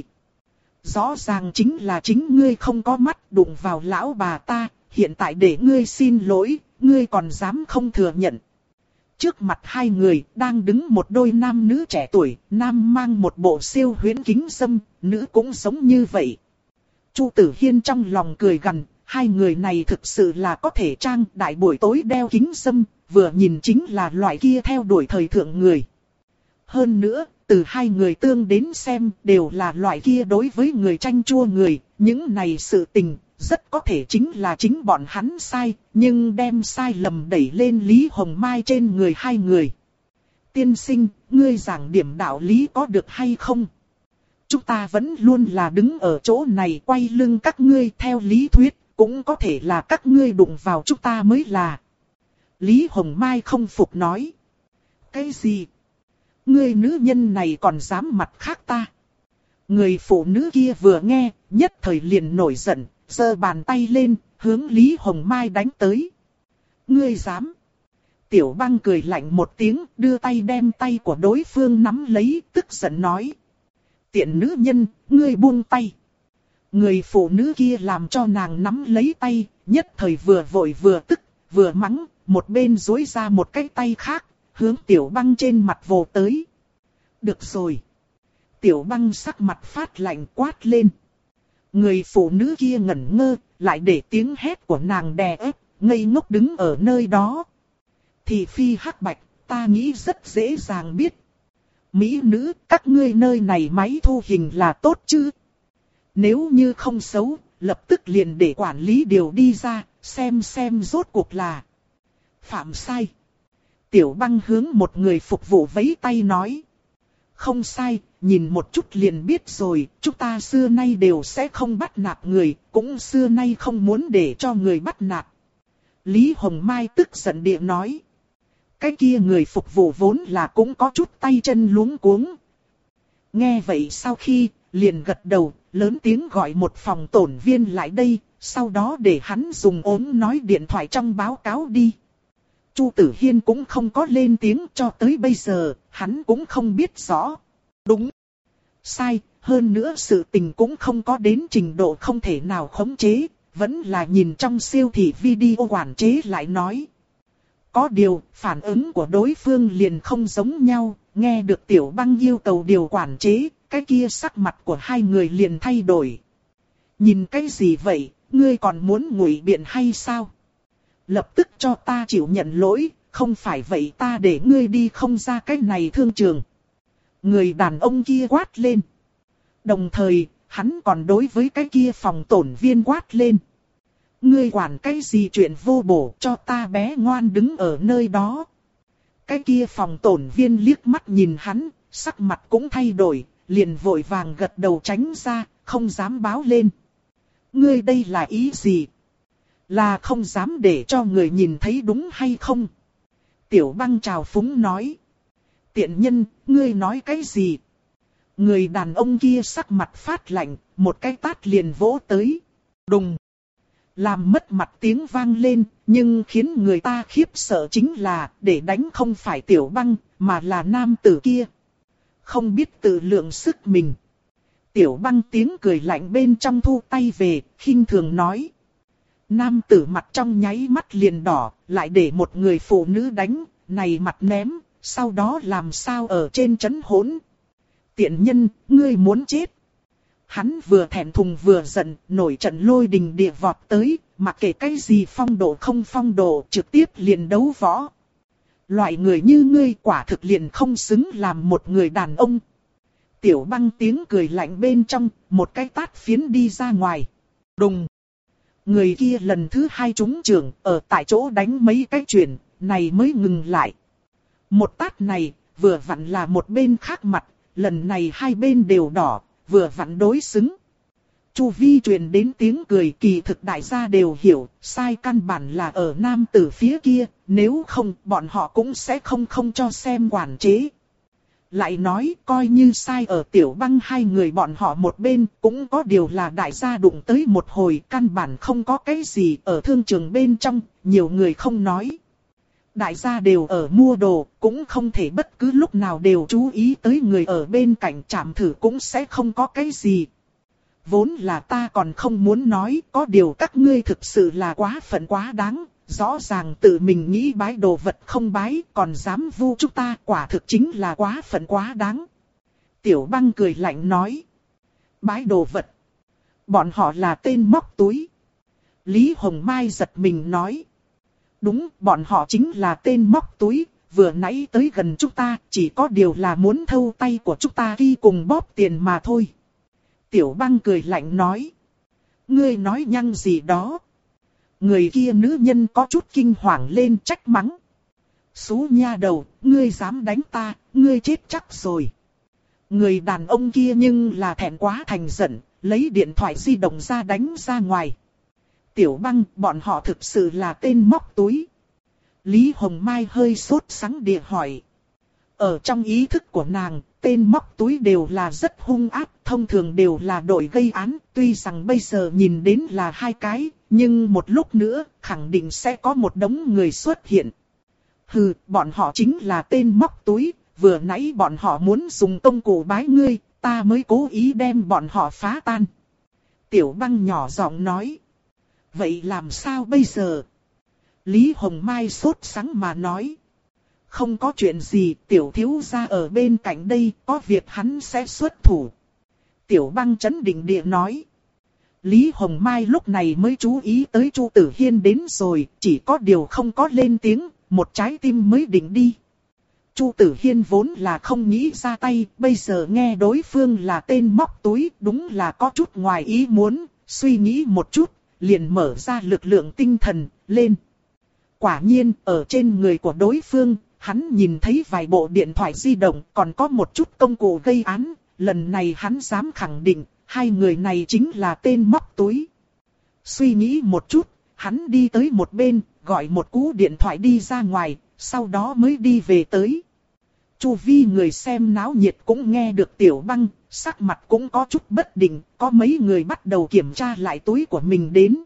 Rõ ràng chính là chính ngươi không có mắt đụng vào lão bà ta, hiện tại để ngươi xin lỗi, ngươi còn dám không thừa nhận. Trước mặt hai người đang đứng một đôi nam nữ trẻ tuổi, nam mang một bộ siêu huyễn kính dâm, nữ cũng giống như vậy. Chu Tử Hiên trong lòng cười gằn, hai người này thực sự là có thể trang đại buổi tối đeo kính dâm, vừa nhìn chính là loại kia theo đuổi thời thượng người. Hơn nữa, từ hai người tương đến xem đều là loại kia đối với người tranh chua người, những này sự tình, rất có thể chính là chính bọn hắn sai, nhưng đem sai lầm đẩy lên Lý Hồng Mai trên người hai người. Tiên sinh, ngươi giảng điểm đạo lý có được hay không? Chúng ta vẫn luôn là đứng ở chỗ này quay lưng các ngươi theo lý thuyết, cũng có thể là các ngươi đụng vào chúng ta mới là. Lý Hồng Mai không phục nói. Cái gì? Ngươi nữ nhân này còn dám mặt khác ta? Người phụ nữ kia vừa nghe, nhất thời liền nổi giận, giơ bàn tay lên, hướng Lý Hồng Mai đánh tới. Ngươi dám? Tiểu Băng cười lạnh một tiếng, đưa tay đem tay của đối phương nắm lấy, tức giận nói. Tiện nữ nhân, ngươi buông tay. Người phụ nữ kia làm cho nàng nắm lấy tay, nhất thời vừa vội vừa tức, vừa mắng, một bên duỗi ra một cái tay khác, hướng Tiểu Băng trên mặt vồ tới. Được rồi. Tiểu Băng sắc mặt phát lạnh quát lên. Người phụ nữ kia ngẩn ngơ, lại để tiếng hét của nàng đè ép, ngây ngốc đứng ở nơi đó. Thị phi hắc bạch, ta nghĩ rất dễ dàng biết. Mỹ nữ, các ngươi nơi này máy thu hình là tốt chứ? Nếu như không xấu, lập tức liền để quản lý điều đi ra, xem xem rốt cuộc là phạm sai. Tiểu Băng hướng một người phục vụ vẫy tay nói. không sai, nhìn một chút liền biết rồi, chúng ta xưa nay đều sẽ không bắt nạt người, cũng xưa nay không muốn để cho người bắt nạt. Lý Hồng Mai tức giận địa nói. Cái kia người phục vụ vốn là cũng có chút tay chân luống cuống. Nghe vậy sau khi, liền gật đầu, lớn tiếng gọi một phòng tổn viên lại đây, sau đó để hắn dùng ốm nói điện thoại trong báo cáo đi. Chu Tử Hiên cũng không có lên tiếng, cho tới bây giờ, hắn cũng không biết rõ. Đúng. Sai, hơn nữa sự tình cũng không có đến trình độ không thể nào khống chế, vẫn là nhìn trong siêu thị video quản chế lại nói. Có điều, phản ứng của đối phương liền không giống nhau, nghe được Tiểu Băng yêu cầu điều quản chế, cái kia sắc mặt của hai người liền thay đổi. Nhìn cái gì vậy, ngươi còn muốn ngụy biện hay sao? Lập tức cho ta chịu nhận lỗi, không phải vậy ta để ngươi đi không ra cái này thương trường. Người đàn ông kia quát lên. Đồng thời, hắn còn đối với cái kia phòng tổn viên quát lên. Ngươi quản cái gì chuyện vô bổ, cho ta bé ngoan đứng ở nơi đó. Cái kia phòng tổn viên liếc mắt nhìn hắn, sắc mặt cũng thay đổi, liền vội vàng gật đầu tránh ra, không dám báo lên. Ngươi đây là ý gì? Là không dám để cho người nhìn thấy đúng hay không? Tiểu Băng trào phúng nói. Tiện nhân, ngươi nói cái gì? Người đàn ông kia sắc mặt phát lạnh, một cái tát liền vỗ tới. Đùng! Làm mất mặt tiếng vang lên, nhưng khiến người ta khiếp sợ chính là, để đánh không phải Tiểu Băng, mà là nam tử kia. Không biết tự lượng sức mình. Tiểu Băng tiếng cười lạnh bên trong thu tay về, khinh thường nói. Nam tử mặt trong nháy mắt liền đỏ, lại để một người phụ nữ đánh, này mặt ném, sau đó làm sao ở trên trấn hỗn. Tiện nhân, ngươi muốn chết. Hắn vừa thẹn thùng vừa giận, nổi trận lôi đình địa vọt tới, mặc kệ cái gì phong độ không phong độ, trực tiếp liền đấu võ. Loại người như ngươi quả thực liền không xứng làm một người đàn ông. Tiểu Băng tiếng cười lạnh bên trong, một cái tát phiến đi ra ngoài. Đùng! Người kia lần thứ hai trúng trưởng, ở tại chỗ đánh mấy cái chuyển, này mới ngừng lại. Một tát này, vừa vặn là một bên khác mặt, lần này hai bên đều đỏ, vừa vặn đối xứng. Chu vi truyền đến tiếng cười, kỳ thực đại gia đều hiểu, sai căn bản là ở nam tử phía kia, nếu không bọn họ cũng sẽ không không cho xem quản chế. Lại nói coi như sai ở Tiểu Băng hai người bọn họ một bên, cũng có điều là đại gia đụng tới một hồi, căn bản không có cái gì ở thương trường bên trong, nhiều người không nói. Đại gia đều ở mua đồ, cũng không thể bất cứ lúc nào đều chú ý tới người ở bên cạnh, chạm thử cũng sẽ không có cái gì. Vốn là ta còn không muốn nói, có điều các ngươi thực sự là quá phận quá đáng, rõ ràng tự mình nghĩ bái đồ vật không bái, còn dám vu chúng ta, quả thực chính là quá phận quá đáng. Tiểu Băng cười lạnh nói. Bái đồ vật. Bọn họ là tên móc túi. Lý Hồng Mai giật mình nói. Đúng, bọn họ chính là tên móc túi, vừa nãy tới gần chúng ta, chỉ có điều là muốn thâu tay của chúng ta khi cùng bóp tiền mà thôi. Tiểu Băng cười lạnh nói. Ngươi nói nhăng gì đó. Người kia nữ nhân có chút kinh hoàng lên trách mắng. Xú nha đầu, ngươi dám đánh ta, ngươi chết chắc rồi. Người đàn ông kia nhưng là thẹn quá thành giận, lấy điện thoại di động ra đánh ra ngoài. Tiểu Băng, bọn họ thực sự là tên móc túi. Lý Hồng Mai hơi sốt sắng địa hỏi. Ở trong ý thức của nàng, tên móc túi đều là rất hung ác, thông thường đều là đội gây án, tuy rằng bây giờ nhìn đến là hai cái, nhưng một lúc nữa, khẳng định sẽ có một đống người xuất hiện. Hừ, bọn họ chính là tên móc túi, vừa nãy bọn họ muốn dùng công cụ bái ngươi, ta mới cố ý đem bọn họ phá tan. Tiểu Băng nhỏ giọng nói. Vậy làm sao bây giờ? Lý Hồng Mai sốt sắng mà nói. Không có chuyện gì, tiểu thiếu gia ở bên cạnh đây, có việc hắn sẽ xuất thủ. Tiểu Băng chấn định địa nói. Lý Hồng Mai lúc này mới chú ý tới Chu Tử Hiên đến rồi, chỉ có điều không có lên tiếng, một trái tim mới định đi. Chu Tử Hiên vốn là không nghĩ ra tay, bây giờ nghe đối phương là tên móc túi, đúng là có chút ngoài ý muốn, suy nghĩ một chút, liền mở ra lực lượng tinh thần, lên. Quả nhiên, ở trên người của đối phương, hắn nhìn thấy vài bộ điện thoại di động, còn có một chút công cụ gây án. Lần này hắn dám khẳng định, hai người này chính là tên móc túi. Suy nghĩ một chút, hắn đi tới một bên, gọi một cú điện thoại đi ra ngoài, sau đó mới đi về tới. Chu vi người xem náo nhiệt cũng nghe được Tiểu Băng, sắc mặt cũng có chút bất định, có mấy người bắt đầu kiểm tra lại túi của mình đến.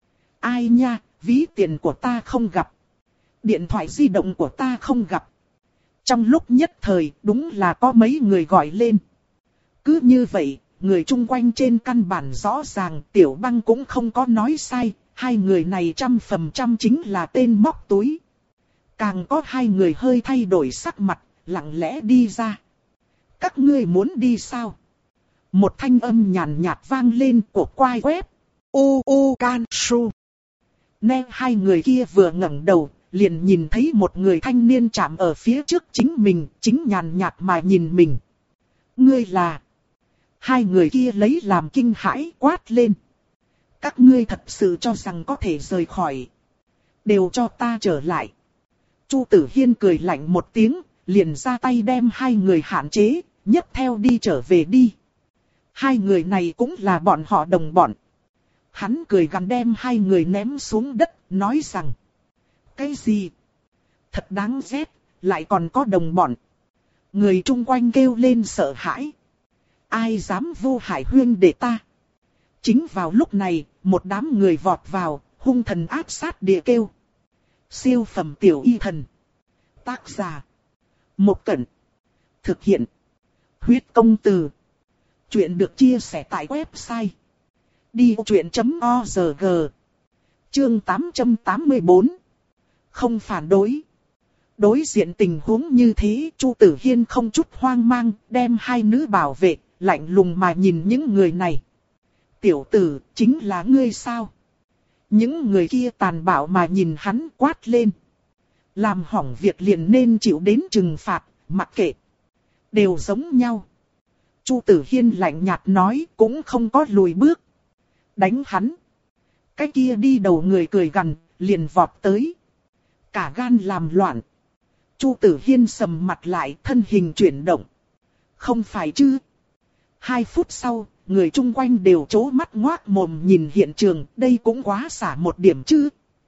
Ai nha, ví tiền của ta không gặp. Điện thoại di động của ta không gặp. Trong lúc nhất thời, đúng là có mấy người gọi lên. Cứ như vậy, người chung quanh trên căn bản rõ ràng Tiểu Băng cũng không có nói sai, hai người này trăm phần trăm chính là tên móc túi. Càng có hai người hơi thay đổi sắc mặt, lặng lẽ đi ra. Các ngươi muốn đi sao? Một thanh âm nhàn nhạt vang lên của quai web. U U Can Su. Nè, hai người kia vừa ngẩng đầu, liền nhìn thấy một người thanh niên chạm ở phía trước chính mình, chính nhàn nhạt mà nhìn mình. Ngươi là... Hai người kia lấy làm kinh hãi quát lên. Các ngươi thật sự cho rằng có thể rời khỏi. Đều cho ta trở lại. Chu Tử Hiên cười lạnh một tiếng, liền ra tay đem hai người hạn chế, nhấc theo đi trở về đi. Hai người này cũng là bọn họ đồng bọn. Hắn cười gằn đem hai người ném xuống đất, nói rằng. Cái gì? Thật đáng ghét, lại còn có đồng bọn. Người chung quanh kêu lên sợ hãi. Ai dám vô hại huyên để ta? Chính vào lúc này, một đám người vọt vào, hung thần áp sát địa kêu. Siêu phẩm tiểu y thần. Tác giả. Một Cẩn. Thực hiện. Huyết công từ. Chuyện được chia sẻ tại website. đi ô chuyện chấm o rờ giê. Chương tám trăm tám mươi bốn. Không phản đối. Đối diện tình huống như thế, Chu Tử Hiên không chút hoang mang, đem hai nữ bảo vệ, lạnh lùng mà nhìn những người này. Tiểu tử, chính là ngươi sao? Những người kia tàn bạo mà nhìn hắn quát lên. Làm hỏng việc liền nên chịu đến trừng phạt, mặc kệ. Đều giống nhau. Chu Tử Hiên lạnh nhạt nói, cũng không có lùi bước. Đánh hắn. Cái kia đi đầu người cười gằn, liền vọt tới. Cả gan làm loạn. Chu Tử Hiên sầm mặt lại, thân hình chuyển động. Không phải chứ? Hai phút sau, người chung quanh đều trố mắt ngoác mồm nhìn hiện trường, đây cũng quá xả một điểm chứ.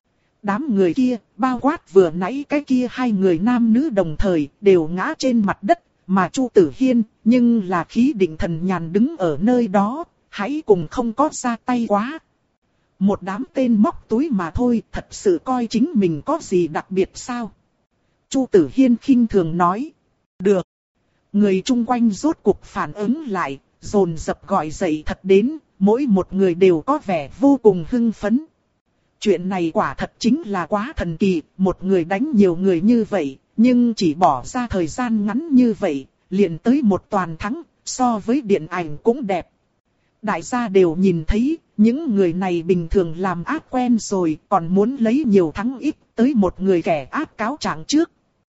Đám người kia, bao quát vừa nãy cái kia hai người nam nữ đồng thời, đều ngã trên mặt đất, mà Chu Tử Hiên, nhưng là khí định thần nhàn đứng ở nơi đó, hãy cùng không có ra tay quá. Một đám tên móc túi mà thôi, thật sự coi chính mình có gì đặc biệt sao? Chu Tử Hiên khinh thường nói. Được. Người chung quanh rốt cuộc phản ứng lại, dồn dập gọi dậy thật đến, mỗi một người đều có vẻ vô cùng hưng phấn. Chuyện này quả thật chính là quá thần kỳ, một người đánh nhiều người như vậy, nhưng chỉ bỏ ra thời gian ngắn như vậy, liền tới một toàn thắng, so với điện ảnh cũng đẹp. Đại gia đều nhìn thấy, những người này bình thường làm ác quen rồi, còn muốn lấy nhiều thắng ít, tới một người kẻ ác cáo trạng trước.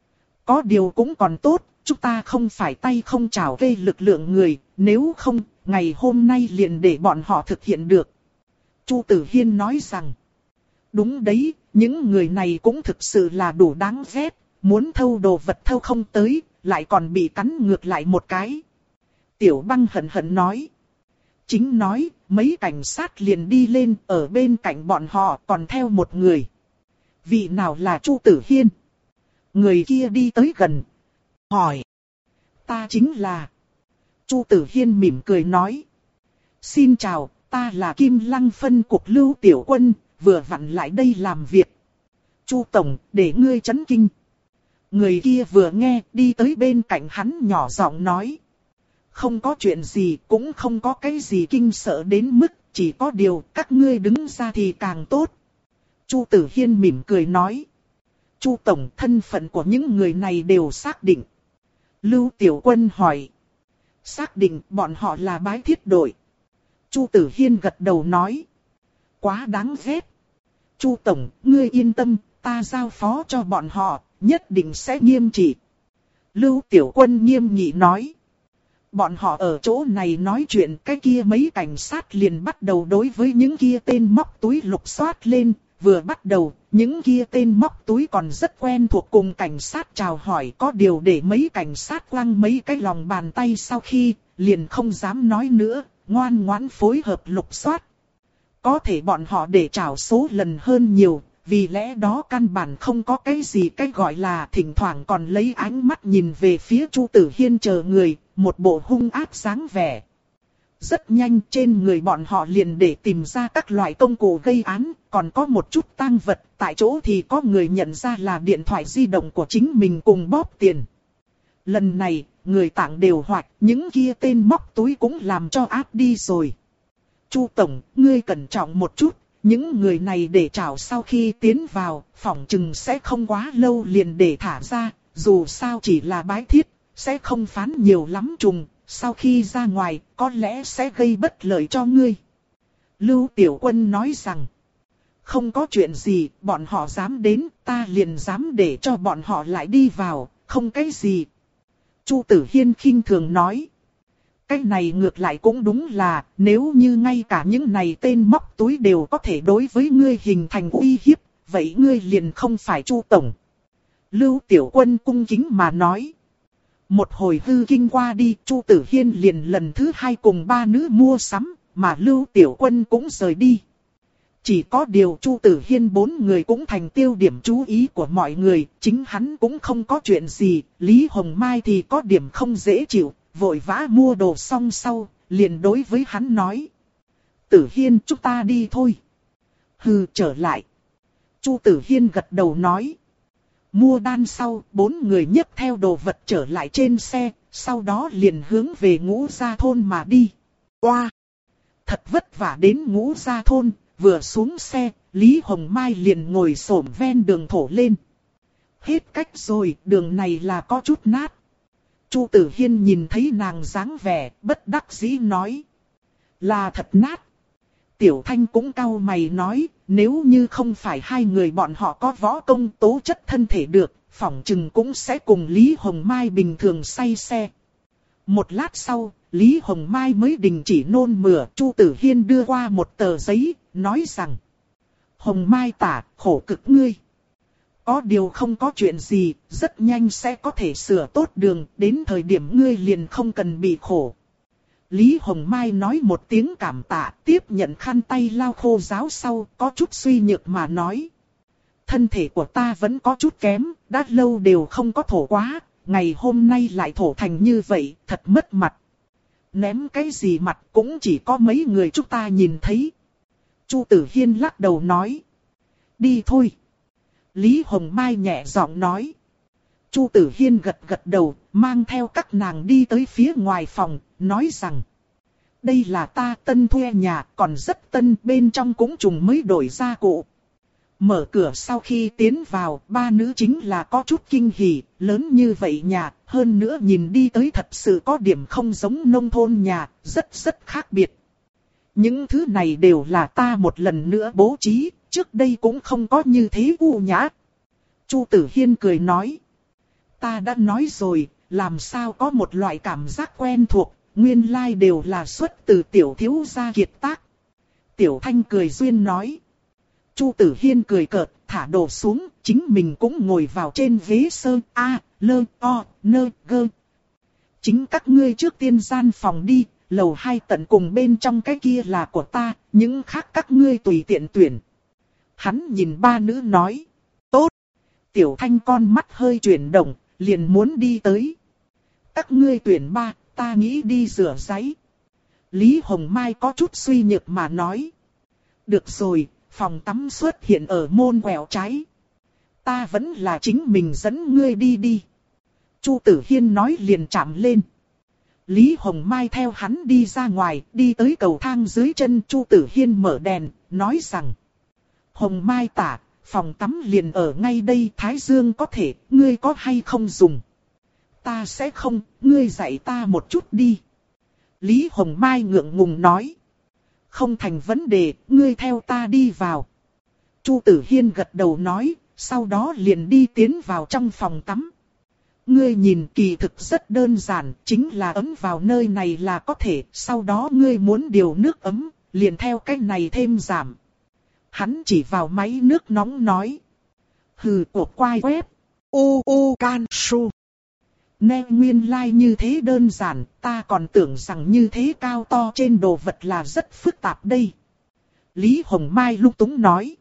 Có điều cũng còn tốt, chúng ta không phải tay không trảo gây lực lượng người, nếu không, ngày hôm nay liền để bọn họ thực hiện được. Chu Tử Hiên nói rằng, đúng đấy, những người này cũng thực sự là đủ đáng ghét, muốn thâu đồ vật thâu không tới, lại còn bị cắn ngược lại một cái. Tiểu Băng hận hận nói. Chính nói, mấy cảnh sát liền đi lên, ở bên cạnh bọn họ còn theo một người. Vị nào là Chu Tử Hiên? Người kia đi tới gần. Hỏi. Ta chính là. Chu Tử Hiên mỉm cười nói. Xin chào, ta là Kim Lăng phân cục Lưu Tiểu Quân, vừa vặn lại đây làm việc. Chu Tổng, để ngươi chấn kinh. Người kia vừa nghe, đi tới bên cạnh hắn nhỏ giọng nói. Không có chuyện gì, cũng không có cái gì kinh sợ đến mức, chỉ có điều các ngươi đứng ra thì càng tốt. Chu Tử Hiên mỉm cười nói. Chu Tổng, thân phận của những người này đều xác định. Lưu Tiểu Quân hỏi. Xác định bọn họ là bái thiết đội. Chu Tử Hiên gật đầu nói. Quá đáng ghét. Chu Tổng, ngươi yên tâm, ta giao phó cho bọn họ, nhất định sẽ nghiêm trị. Lưu Tiểu Quân nghiêm nghị nói. Bọn họ ở chỗ này nói chuyện, cái kia mấy cảnh sát liền bắt đầu đối với những kia tên móc túi lục soát lên, vừa bắt đầu, những kia tên móc túi còn rất quen thuộc cùng cảnh sát chào hỏi, có điều để mấy cảnh sát quăng mấy cái lòng bàn tay sau khi, liền không dám nói nữa, ngoan ngoãn phối hợp lục soát. Có thể bọn họ để trảo số lần hơn nhiều, vì lẽ đó căn bản không có cái gì cái gọi là thỉnh thoảng còn lấy ánh mắt nhìn về phía Chu Tử Hiên chờ người, một bộ hung ác dáng vẻ. Rất nhanh trên người bọn họ liền để tìm ra các loại công cụ gây án, còn có một chút tang vật, tại chỗ thì có người nhận ra là điện thoại di động của chính mình cùng bóp tiền. Lần này, người tạng đều hoạch, những kia tên móc túi cũng làm cho áp đi rồi. Chu Tổng, ngươi cẩn trọng một chút, những người này để trảo sau khi tiến vào, phỏng chừng sẽ không quá lâu liền để thả ra, dù sao chỉ là bái thiết, sẽ không phán nhiều lắm trùng. Sau khi ra ngoài, có lẽ sẽ gây bất lợi cho ngươi. Lưu Tiểu Quân nói rằng, không có chuyện gì, bọn họ dám đến, ta liền dám để cho bọn họ lại đi vào, không cái gì. Chu Tử Hiên khinh thường nói, cái này ngược lại cũng đúng là, nếu như ngay cả những này tên móc túi đều có thể đối với ngươi hình thành uy hiếp, vậy ngươi liền không phải Chu Tổng. Lưu Tiểu Quân cung kính mà nói. Một hồi hư kinh qua đi, Chu Tử Hiên liền lần thứ hai cùng ba nữ mua sắm, mà Lưu Tiểu Quân cũng rời đi. Chỉ có điều Chu Tử Hiên bốn người cũng thành tiêu điểm chú ý của mọi người, chính hắn cũng không có chuyện gì, Lý Hồng Mai thì có điểm không dễ chịu, vội vã mua đồ xong sau, liền đối với hắn nói. Tử Hiên, chúng ta đi thôi. Hừ, trở lại. Chu Tử Hiên gật đầu nói. Mua đan sau, bốn người nhấc theo đồ vật trở lại trên xe, sau đó liền hướng về Ngũ Gia Thôn mà đi. Oa! Thật vất vả đến Ngũ Gia Thôn, vừa xuống xe, Lý Hồng Mai liền ngồi xổm ven đường thổ lên. Hết cách rồi, đường này là có chút nát. Chu Tử Hiên nhìn thấy nàng dáng vẻ, bất đắc dĩ nói. Là thật nát. Tiểu Thanh cũng cau mày nói, nếu như không phải hai người bọn họ có võ công tố chất thân thể được, phỏng chừng cũng sẽ cùng Lý Hồng Mai bình thường say xe. Một lát sau, Lý Hồng Mai mới đình chỉ nôn mửa, Chu Tử Hiên đưa qua một tờ giấy, nói rằng. Hồng Mai tả, khổ cực ngươi. Có điều không có chuyện gì, rất nhanh sẽ có thể sửa tốt đường, đến thời điểm ngươi liền không cần bị khổ. Lý Hồng Mai nói một tiếng cảm tạ, tiếp nhận khăn tay lau khô ráo sau, có chút suy nhược mà nói. Thân thể của ta vẫn có chút kém, đã lâu đều không có thổ quá, ngày hôm nay lại thổ thành như vậy, thật mất mặt. Ném cái gì mặt cũng chỉ có mấy người chúng ta nhìn thấy. Chu Tử Hiên lắc đầu nói. Đi thôi. Lý Hồng Mai nhẹ giọng nói. Chu Tử Hiên gật gật đầu, mang theo các nàng đi tới phía ngoài phòng, nói rằng. Đây là ta tân thuê nhà, còn rất tân, bên trong cũng trùng mới đổi gia cụ. Mở cửa sau khi tiến vào, ba nữ chính là có chút kinh hỉ, lớn như vậy nhà, hơn nữa nhìn đi tới thật sự có điểm không giống nông thôn nhà, rất rất khác biệt. Những thứ này đều là ta một lần nữa bố trí, trước đây cũng không có như thế u nhã. Chu Tử Hiên cười nói. Ta đã nói rồi, làm sao có một loại cảm giác quen thuộc, nguyên lai like đều là xuất từ tiểu thiếu gia kiệt tác. Tiểu Thanh cười duyên nói. Chu Tử Hiên cười cợt, thả đồ xuống, chính mình cũng ngồi vào trên ghế sơ, a, lơ, o, nơ, gơ. Chính các ngươi trước tiên gian phòng đi, lầu hai tận cùng bên trong cái kia là của ta, những khác các ngươi tùy tiện tuyển. Hắn nhìn ba nữ nói. Tốt. Tiểu Thanh con mắt hơi chuyển động, liền muốn đi tới. Các ngươi tuyển ba, ta nghĩ đi rửa giấy. Lý Hồng Mai có chút suy nhược mà nói. Được rồi, phòng tắm xuất hiện ở môn quẹo trái. Ta vẫn là chính mình dẫn ngươi đi đi. Chu Tử Hiên nói liền chạm lên. Lý Hồng Mai theo hắn đi ra ngoài, đi tới cầu thang dưới chân. Chu Tử Hiên mở đèn, nói rằng. Hồng Mai tả, phòng tắm liền ở ngay đây, Thái Dương có thể, ngươi có hay không dùng? Ta sẽ không, ngươi dạy ta một chút đi. Lý Hồng Mai ngượng ngùng nói. Không thành vấn đề, ngươi theo ta đi vào. Chu Tử Hiên gật đầu nói, sau đó liền đi tiến vào trong phòng tắm. Ngươi nhìn kỳ thực rất đơn giản, chính là ấm vào nơi này là có thể, sau đó ngươi muốn điều nước ấm, liền theo cách này thêm giảm. Hắn chỉ vào máy nước nóng nói. Hừ, cuộc quai web. Ô ô can su. Nè nguyên lai like như thế đơn giản, ta còn tưởng rằng như thế cao to trên đồ vật là rất phức tạp đây. Lý Hồng Mai lung túng nói.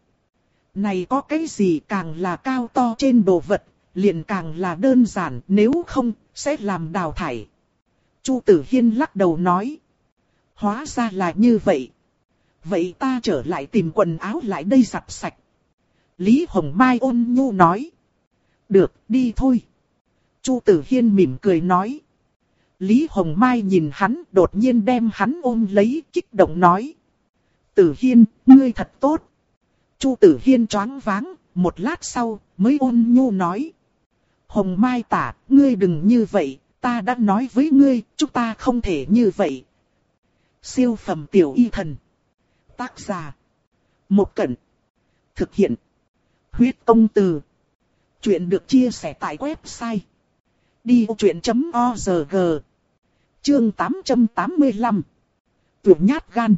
Này có cái gì càng là cao to trên đồ vật, liền càng là đơn giản, nếu không, sẽ làm đào thải. Chu Tử Hiên lắc đầu nói. Hóa ra là như vậy. Vậy ta trở lại tìm quần áo lại đây giặt sạch. Lý Hồng Mai ôn nhu nói. Được, đi thôi. Chu Tử Hiên mỉm cười nói. Lý Hồng Mai nhìn hắn, đột nhiên đem hắn ôm lấy, kích động nói. Tử Hiên, ngươi thật tốt. Chu Tử Hiên choáng váng, một lát sau, mới ôn nhu nói. Hồng Mai tả, ngươi đừng như vậy, ta đã nói với ngươi, chúng ta không thể như vậy. Siêu phẩm tiểu y thần. Tác giả. Một Cẩn. Thực hiện. Huyết công từ. Chuyện được chia sẻ tại website. đi ô chuyện chấm org. Chương tám trăm tám mươi lăm. Tuyệt nhát gan.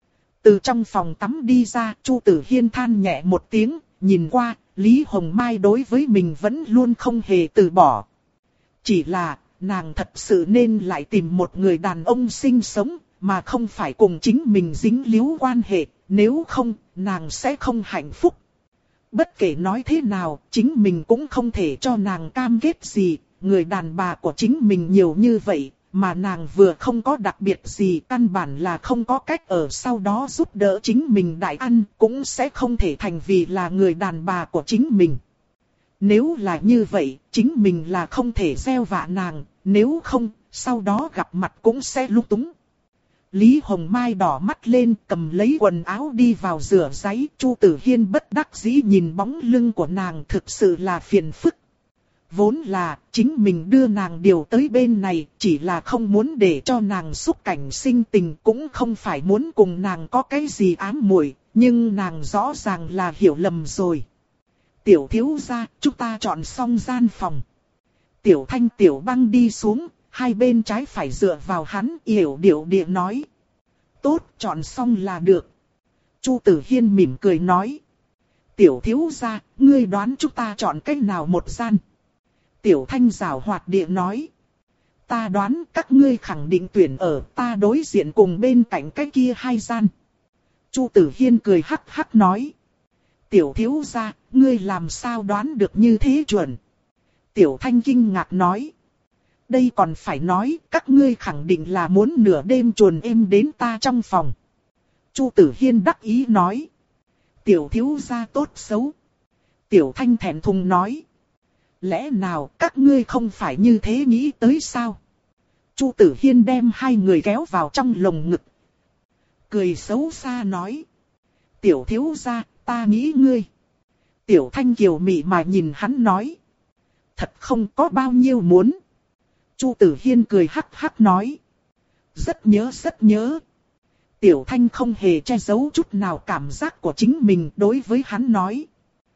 Từ trong phòng tắm đi ra, Chu Tử Hiên than nhẹ một tiếng, nhìn qua, Lý Hồng Mai đối với mình vẫn luôn không hề từ bỏ. Chỉ là, nàng thật sự nên lại tìm một người đàn ông sinh sống, mà không phải cùng chính mình dính líu quan hệ, nếu không, nàng sẽ không hạnh phúc. Bất kể nói thế nào, chính mình cũng không thể cho nàng cam kết gì, người đàn bà của chính mình nhiều như vậy, mà nàng vừa không có đặc biệt gì, căn bản là không có cách ở sau đó giúp đỡ chính mình đại ăn, cũng sẽ không thể thành vì là người đàn bà của chính mình. Nếu là như vậy, chính mình là không thể gieo vạ nàng, nếu không, sau đó gặp mặt cũng sẽ lung túng. Lý Hồng Mai đỏ mắt lên, cầm lấy quần áo đi vào rửa ráy. Chu Tử Hiên bất đắc dĩ nhìn bóng lưng của nàng, thực sự là phiền phức. Vốn là, chính mình đưa nàng điều tới bên này, chỉ là không muốn để cho nàng xúc cảnh sinh tình, cũng không phải muốn cùng nàng có cái gì ám muội, nhưng nàng rõ ràng là hiểu lầm rồi. Tiểu thiếu gia, chúng ta chọn xong gian phòng. Tiểu Thanh Tiểu Băng đi xuống, hai bên trái phải dựa vào hắn, yểu điệu địa nói. Tốt, chọn xong là được. Chu Tử Hiên mỉm cười nói. Tiểu thiếu gia, ngươi đoán chúng ta chọn cách nào một gian. Tiểu Thanh giảo hoạt địa nói. Ta đoán các ngươi khẳng định tuyển ở ta đối diện cùng bên cạnh cái kia hai gian. Chu Tử Hiên cười hắc hắc nói. Tiểu thiếu gia, ngươi làm sao đoán được như thế chuẩn. Tiểu Thanh kinh ngạc nói. Đây còn phải nói, các ngươi khẳng định là muốn nửa đêm chuồn êm đến ta trong phòng. Chu Tử Hiên đắc ý nói. Tiểu thiếu gia tốt xấu. Tiểu Thanh thẹn thùng nói. Lẽ nào các ngươi không phải như thế nghĩ tới sao? Chu Tử Hiên đem hai người kéo vào trong lồng ngực. Cười xấu xa nói. Tiểu thiếu gia, ta nghĩ ngươi. Tiểu Thanh kiều mị mà nhìn hắn nói. Thật không có bao nhiêu muốn. Chu Tử Hiên cười hắc hắc nói. Rất nhớ rất nhớ. Tiểu Thanh không hề che giấu chút nào cảm giác của chính mình đối với hắn nói.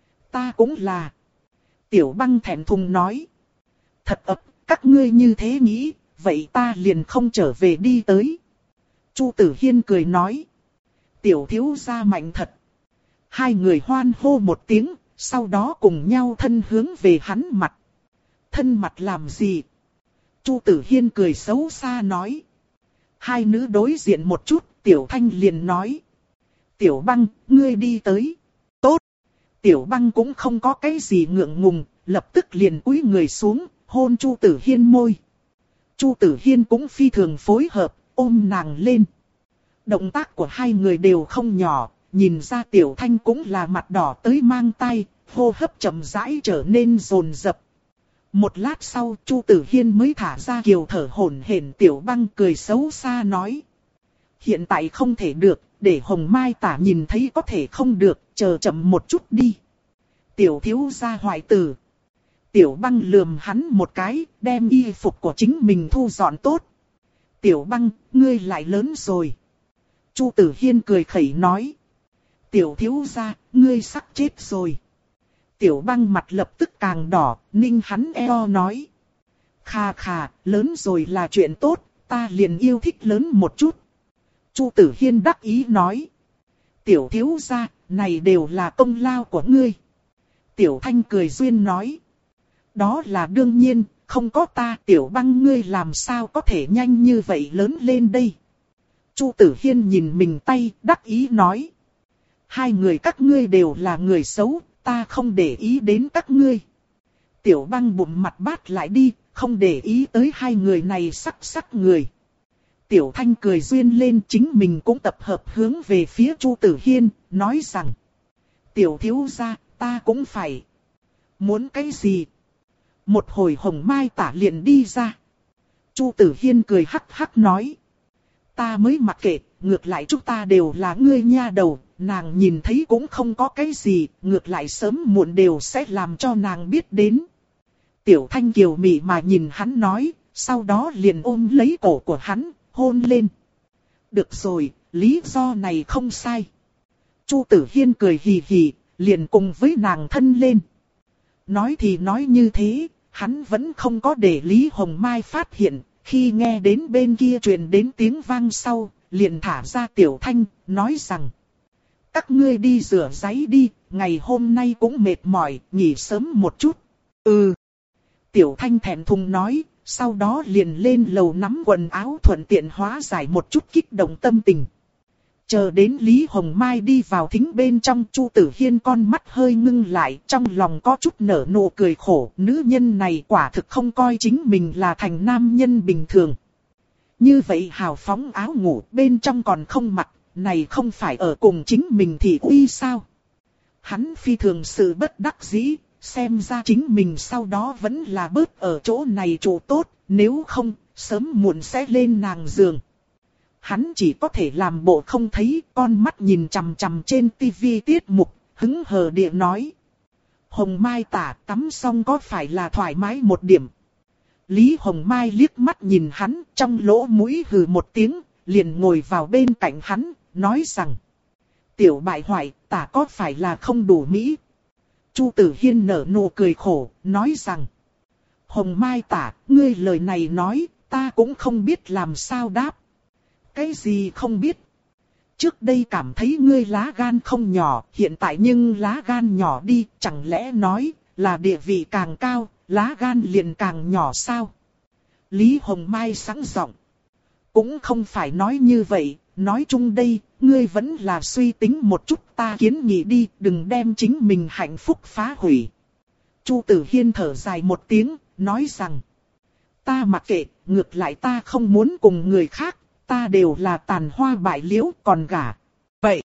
Ta cũng là. Tiểu Băng thẹn thùng nói. Thật ấp, các ngươi như thế nghĩ, vậy ta liền không trở về đi tới. Chu Tử Hiên cười nói. Tiểu thiếu gia mạnh thật. Hai người hoan hô một tiếng, sau đó cùng nhau thân hướng về hắn mặt. Thân mặt làm gì? Chu Tử Hiên cười xấu xa nói. Hai nữ đối diện một chút, Tiểu Thanh liền nói. Tiểu Băng, ngươi đi tới. Tốt. Tiểu Băng cũng không có cái gì ngượng ngùng, lập tức liền cúi người xuống, hôn Chu Tử Hiên môi. Chu Tử Hiên cũng phi thường phối hợp, ôm nàng lên. Động tác của hai người đều không nhỏ, nhìn ra Tiểu Thanh cũng là mặt đỏ tới mang tai, hô hấp chậm rãi trở nên dồn dập. Một lát sau, Chu Tử Hiên mới thả ra kiều thở hổn hển. Tiểu Băng cười xấu xa nói. Hiện tại không thể được, để Hồng Mai tả nhìn thấy có thể không được, chờ chậm một chút đi. Tiểu thiếu gia hoài tử. Tiểu Băng lườm hắn một cái, đem y phục của chính mình thu dọn tốt. Tiểu Băng, ngươi lại lớn rồi. Chu Tử Hiên cười khẩy nói. Tiểu thiếu gia, ngươi sắp chết rồi. Tiểu Băng mặt lập tức càng đỏ, ninh hắn eo nói. Khà khà, lớn rồi là chuyện tốt, ta liền yêu thích lớn một chút. Chu Tử Hiên đắc ý nói. Tiểu thiếu gia, này đều là công lao của ngươi. Tiểu Thanh cười duyên nói. Đó là đương nhiên, không có ta Tiểu Băng ngươi làm sao có thể nhanh như vậy lớn lên đây. Chu Tử Hiên nhìn mình tay, đắc ý nói. Hai người các ngươi đều là người xấu, ta không để ý đến các ngươi. Tiểu Băng bụng mặt bát lại đi, không để ý tới hai người này sắc sắc người. Tiểu Thanh cười duyên lên, chính mình cũng tập hợp hướng về phía Chu Tử Hiên, nói rằng. Tiểu thiếu gia, ta cũng phải. Muốn cái gì? Một hồi Hồng Mai Tả liền đi ra. Chu Tử Hiên cười hắc hắc nói. Ta mới mặc kệ, ngược lại chúng ta đều là ngươi nha đầu, nàng nhìn thấy cũng không có cái gì, ngược lại sớm muộn đều sẽ làm cho nàng biết đến. Tiểu Thanh kiều mị mà nhìn hắn nói, sau đó liền ôm lấy cổ của hắn, hôn lên. Được rồi, lý do này không sai. Chu Tử Hiên cười hì hì, liền cùng với nàng thân lên. Nói thì nói như thế, hắn vẫn không có để Lý Hồng Mai phát hiện, khi nghe đến bên kia truyền đến tiếng vang sau, liền thả ra Tiểu Thanh, nói rằng. Các ngươi đi rửa giấy đi, ngày hôm nay cũng mệt mỏi, nghỉ sớm một chút. Ừ. Tiểu Thanh thẹn thùng nói, sau đó liền lên lầu nắm quần áo thuận tiện hóa giải một chút kích động tâm tình. Chờ đến Lý Hồng Mai đi vào thính bên trong, Chu Tử Hiên con mắt hơi ngưng lại, trong lòng có chút nở nụ cười khổ, nữ nhân này quả thực không coi chính mình là thành nam nhân bình thường. Như vậy hào phóng áo ngủ bên trong còn không mặc, này không phải ở cùng chính mình thì uy sao? Hắn phi thường sự bất đắc dĩ, xem ra chính mình sau đó vẫn là bớt ở chỗ này trụ tốt, nếu không, sớm muộn sẽ lên nàng giường. Hắn chỉ có thể làm bộ không thấy, con mắt nhìn chằm chằm trên tivi tiết mục, hứng hờ địa nói. Hồng Mai Tả tắm xong có phải là thoải mái một điểm? Lý Hồng Mai liếc mắt nhìn hắn, trong lỗ mũi hừ một tiếng, liền ngồi vào bên cạnh hắn, nói rằng. Tiểu bại hoại, Tả có phải là không đủ mỹ? Chu Tử Hiên nở nụ cười khổ, nói rằng. Hồng Mai Tả, ngươi lời này nói, ta cũng không biết làm sao đáp. Cái gì không biết? Trước đây cảm thấy ngươi lá gan không nhỏ, hiện tại nhưng lá gan nhỏ đi, chẳng lẽ nói là địa vị càng cao, lá gan liền càng nhỏ sao? Lý Hồng Mai sẵn giọng. Cũng không phải nói như vậy, nói chung đây, ngươi vẫn là suy tính một chút, ta kiến nghị đi, đừng đem chính mình hạnh phúc phá hủy. Chu Tử Hiên thở dài một tiếng, nói rằng. Ta mặc kệ, ngược lại ta không muốn cùng người khác. Ta đều là tàn hoa bại liễu còn gả. Vậy,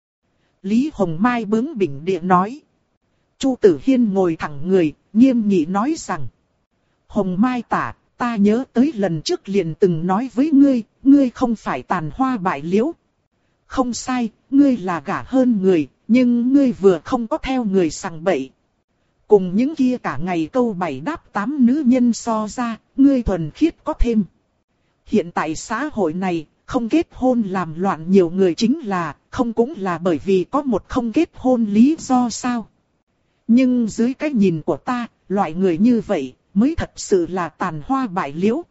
Lý Hồng Mai bướng bỉnh địa nói. Chu Tử Hiên ngồi thẳng người, nghiêm nghị nói rằng. Hồng Mai Tả, ta nhớ tới lần trước liền từng nói với ngươi, ngươi không phải tàn hoa bại liễu. Không sai, ngươi là gả hơn người, nhưng ngươi vừa không có theo người sằng bậy. Cùng những kia cả ngày câu bảy đáp tám nữ nhân so ra, ngươi thuần khiết có thêm. Hiện tại xã hội này, không kết hôn làm loạn nhiều người chính là, không cũng là bởi vì có một không kết hôn lý do sao. Nhưng dưới cái nhìn của ta, loại người như vậy, mới thật sự là tàn hoa bại liễu.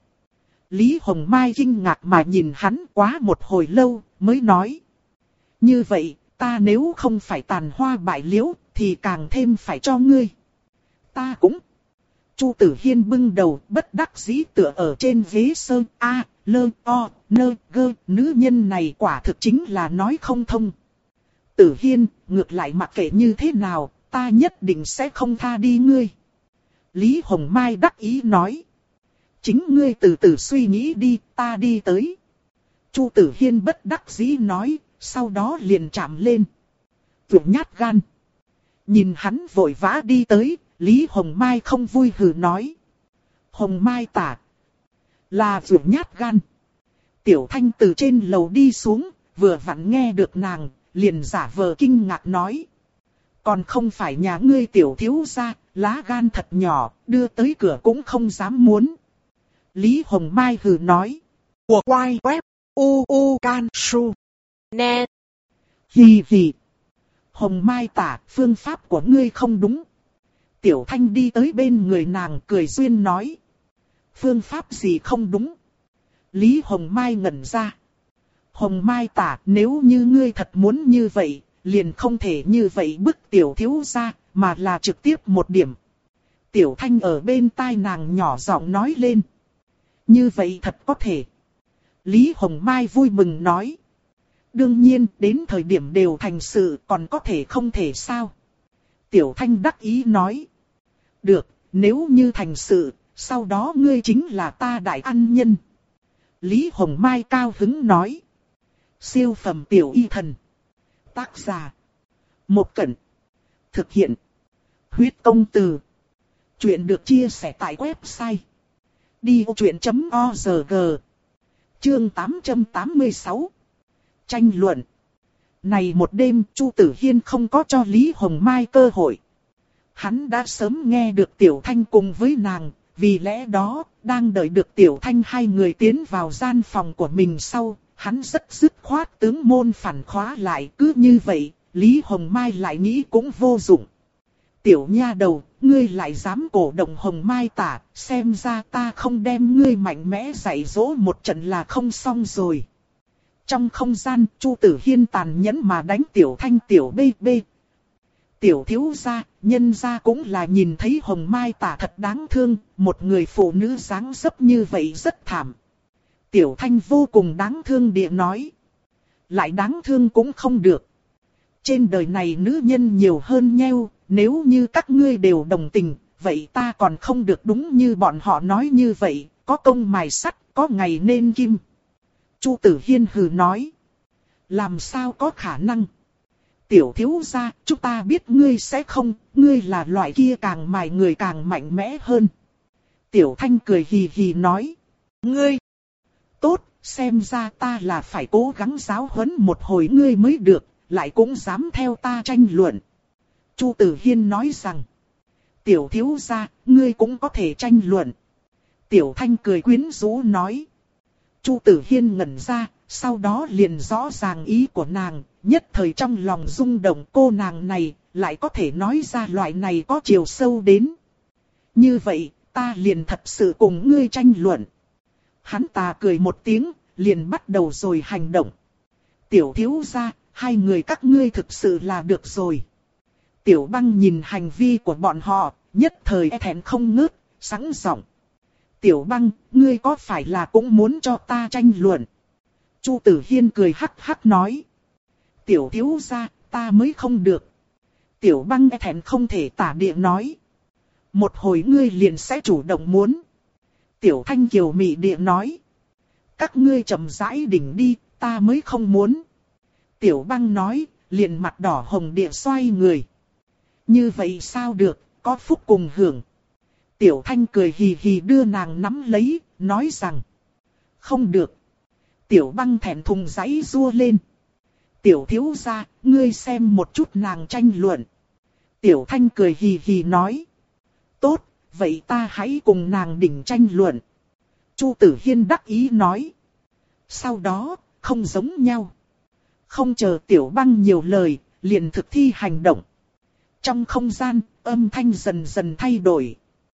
Lý Hồng Mai kinh ngạc mà nhìn hắn quá một hồi lâu, mới nói. Như vậy, ta nếu không phải tàn hoa bại liễu, thì càng thêm phải cho ngươi. Ta cũng. Chu Tử Hiên bưng đầu, bất đắc dĩ tựa ở trên ghế sơn, a, lơ, o, nơ, gơ, nữ nhân này quả thực chính là nói không thông. Tử Hiên, ngược lại mặc kệ như thế nào, ta nhất định sẽ không tha đi ngươi. Lý Hồng Mai đắc ý nói. Chính ngươi từ từ suy nghĩ đi, ta đi tới. Chu Tử Hiên bất đắc dĩ nói, sau đó liền chạm lên. Vượt nhát gan. Nhìn hắn vội vã đi tới, Lý Hồng Mai không vui hừ nói. Hồng Mai Tả. Là vượt nhát gan. Tiểu Thanh từ trên lầu đi xuống, vừa vặn nghe được nàng, liền giả vờ kinh ngạc nói. Còn không phải nhà ngươi tiểu thiếu gia, lá gan thật nhỏ, đưa tới cửa cũng không dám muốn. Lý Hồng Mai hừ nói. Của quay web, u u can su. Nè. Hì hì. Hồng Mai Tả, phương pháp của ngươi không đúng. Tiểu Thanh đi tới bên người nàng cười duyên nói. Phương pháp gì không đúng? Lý Hồng Mai ngẩn ra. Hồng Mai Tả, nếu như ngươi thật muốn như vậy, liền không thể như vậy bức tiểu thiếu gia, mà là trực tiếp một điểm. Tiểu Thanh ở bên tai nàng nhỏ giọng nói lên. Như vậy thật có thể. Lý Hồng Mai vui mừng nói. Đương nhiên, đến thời điểm đều thành sự, còn có thể không thể sao. Tiểu Thanh đắc ý nói. Được, nếu như thành sự, sau đó ngươi chính là ta đại ăn nhân. Lý Hồng Mai cao hứng nói. Siêu phẩm tiểu y thần. Tác giả. Một Cẩn. Thực hiện. Huyết công từ. Chuyện được chia sẻ tại website. đi vô chuyện chấm org. Chương tám trăm tám mươi sáu. Tranh luận. Này một đêm, Chu Tử Hiên không có cho Lý Hồng Mai cơ hội. Hắn đã sớm nghe được Tiểu Thanh cùng với nàng, vì lẽ đó, đang đợi được Tiểu Thanh hai người tiến vào gian phòng của mình sau, hắn rất dứt khoát tướng môn phản khóa lại. Cứ như vậy, Lý Hồng Mai lại nghĩ cũng vô dụng. Tiểu nha đầu, ngươi lại dám cổ động Hồng Mai tả, xem ra ta không đem ngươi mạnh mẽ dạy dỗ một trận là không xong rồi. Trong không gian, Chu Tử Hiên tàn nhẫn mà đánh Tiểu Thanh tiểu bê bê. Tiểu thiếu gia, nhân gia cũng là nhìn thấy Hồng Mai tả thật đáng thương, một người phụ nữ dáng dấp như vậy rất thảm. Tiểu Thanh vô cùng đáng thương địa nói. Lại đáng thương cũng không được. Trên đời này nữ nhân nhiều hơn nhau, nếu như các ngươi đều đồng tình, vậy ta còn không được đúng như bọn họ nói như vậy, có công mài sắt, có ngày nên kim. Chu Tử Hiên hừ nói. Làm sao có khả năng? Tiểu thiếu gia, chúng ta biết ngươi sẽ không, ngươi là loại kia càng mài người càng mạnh mẽ hơn. Tiểu Thanh cười hì hì nói. Ngươi! Tốt, xem ra ta là phải cố gắng giáo huấn một hồi ngươi mới được, lại cũng dám theo ta tranh luận. Chu Tử Hiên nói rằng. Tiểu thiếu gia, ngươi cũng có thể tranh luận. Tiểu Thanh cười quyến rũ nói. Chu Tử Hiên ngẩn ra, sau đó liền rõ ràng ý của nàng, nhất thời trong lòng rung động cô nàng này, lại có thể nói ra loại này có chiều sâu đến. Như vậy, ta liền thật sự cùng ngươi tranh luận. Hắn ta cười một tiếng, liền bắt đầu rồi hành động. Tiểu thiếu gia, hai người các ngươi thực sự là được rồi. Tiểu Băng nhìn hành vi của bọn họ, nhất thời e thẹn không ngớt, sẵn giọng. Tiểu Băng, ngươi có phải là cũng muốn cho ta tranh luận? Chu Tử Hiên cười hắc hắc nói. Tiểu thiếu gia, ta mới không được. Tiểu Băng e thẹn không thể tả địa nói. Một hồi ngươi liền sẽ chủ động muốn. Tiểu Thanh kiều mị địa nói. Các ngươi chậm rãi đỉnh đi, ta mới không muốn. Tiểu Băng nói, liền mặt đỏ hồng địa xoay người. Như vậy sao được, có phúc cùng hưởng. Tiểu Thanh cười hì hì đưa nàng nắm lấy, nói rằng. Không được. Tiểu Băng thẹn thùng giãy giụa lên. Tiểu thiếu gia, ngươi xem một chút nàng tranh luận. Tiểu Thanh cười hì hì nói. Tốt, vậy ta hãy cùng nàng đỉnh tranh luận. Chu Tử Hiên đắc ý nói. Sau đó, không giống nhau. Không chờ Tiểu Băng nhiều lời, liền thực thi hành động. Trong không gian, âm thanh dần dần thay đổi.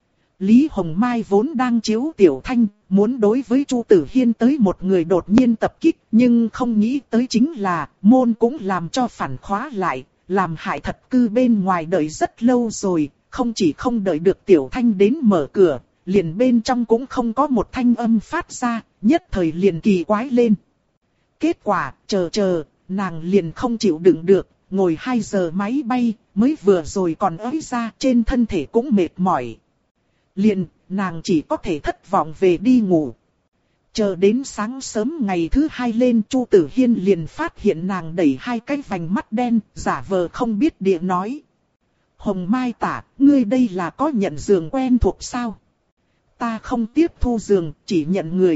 Lý Hồng Mai vốn đang chiếu Tiểu Thanh, muốn đối với Chu Tử Hiên tới một người đột nhiên tập kích, nhưng không nghĩ tới chính là, môn cũng làm cho phản khóa lại, làm hại thật cư bên ngoài đợi rất lâu rồi, không chỉ không đợi được Tiểu Thanh đến mở cửa, liền bên trong cũng không có một thanh âm phát ra, nhất thời liền kỳ quái lên. Kết quả, chờ chờ, nàng liền không chịu đựng được, ngồi hai giờ máy bay, mới vừa rồi còn ới ra, trên thân thể cũng mệt mỏi. Liền, nàng chỉ có thể thất vọng về đi ngủ. Chờ đến sáng sớm ngày thứ hai lên, Chu Tử Hiên liền phát hiện nàng đẩy hai cái vành mắt đen, giả vờ không biết địa nói. Hồng Mai tả, ngươi đây là có nhận giường quen thuộc sao? Ta không tiếp thu giường, chỉ nhận người.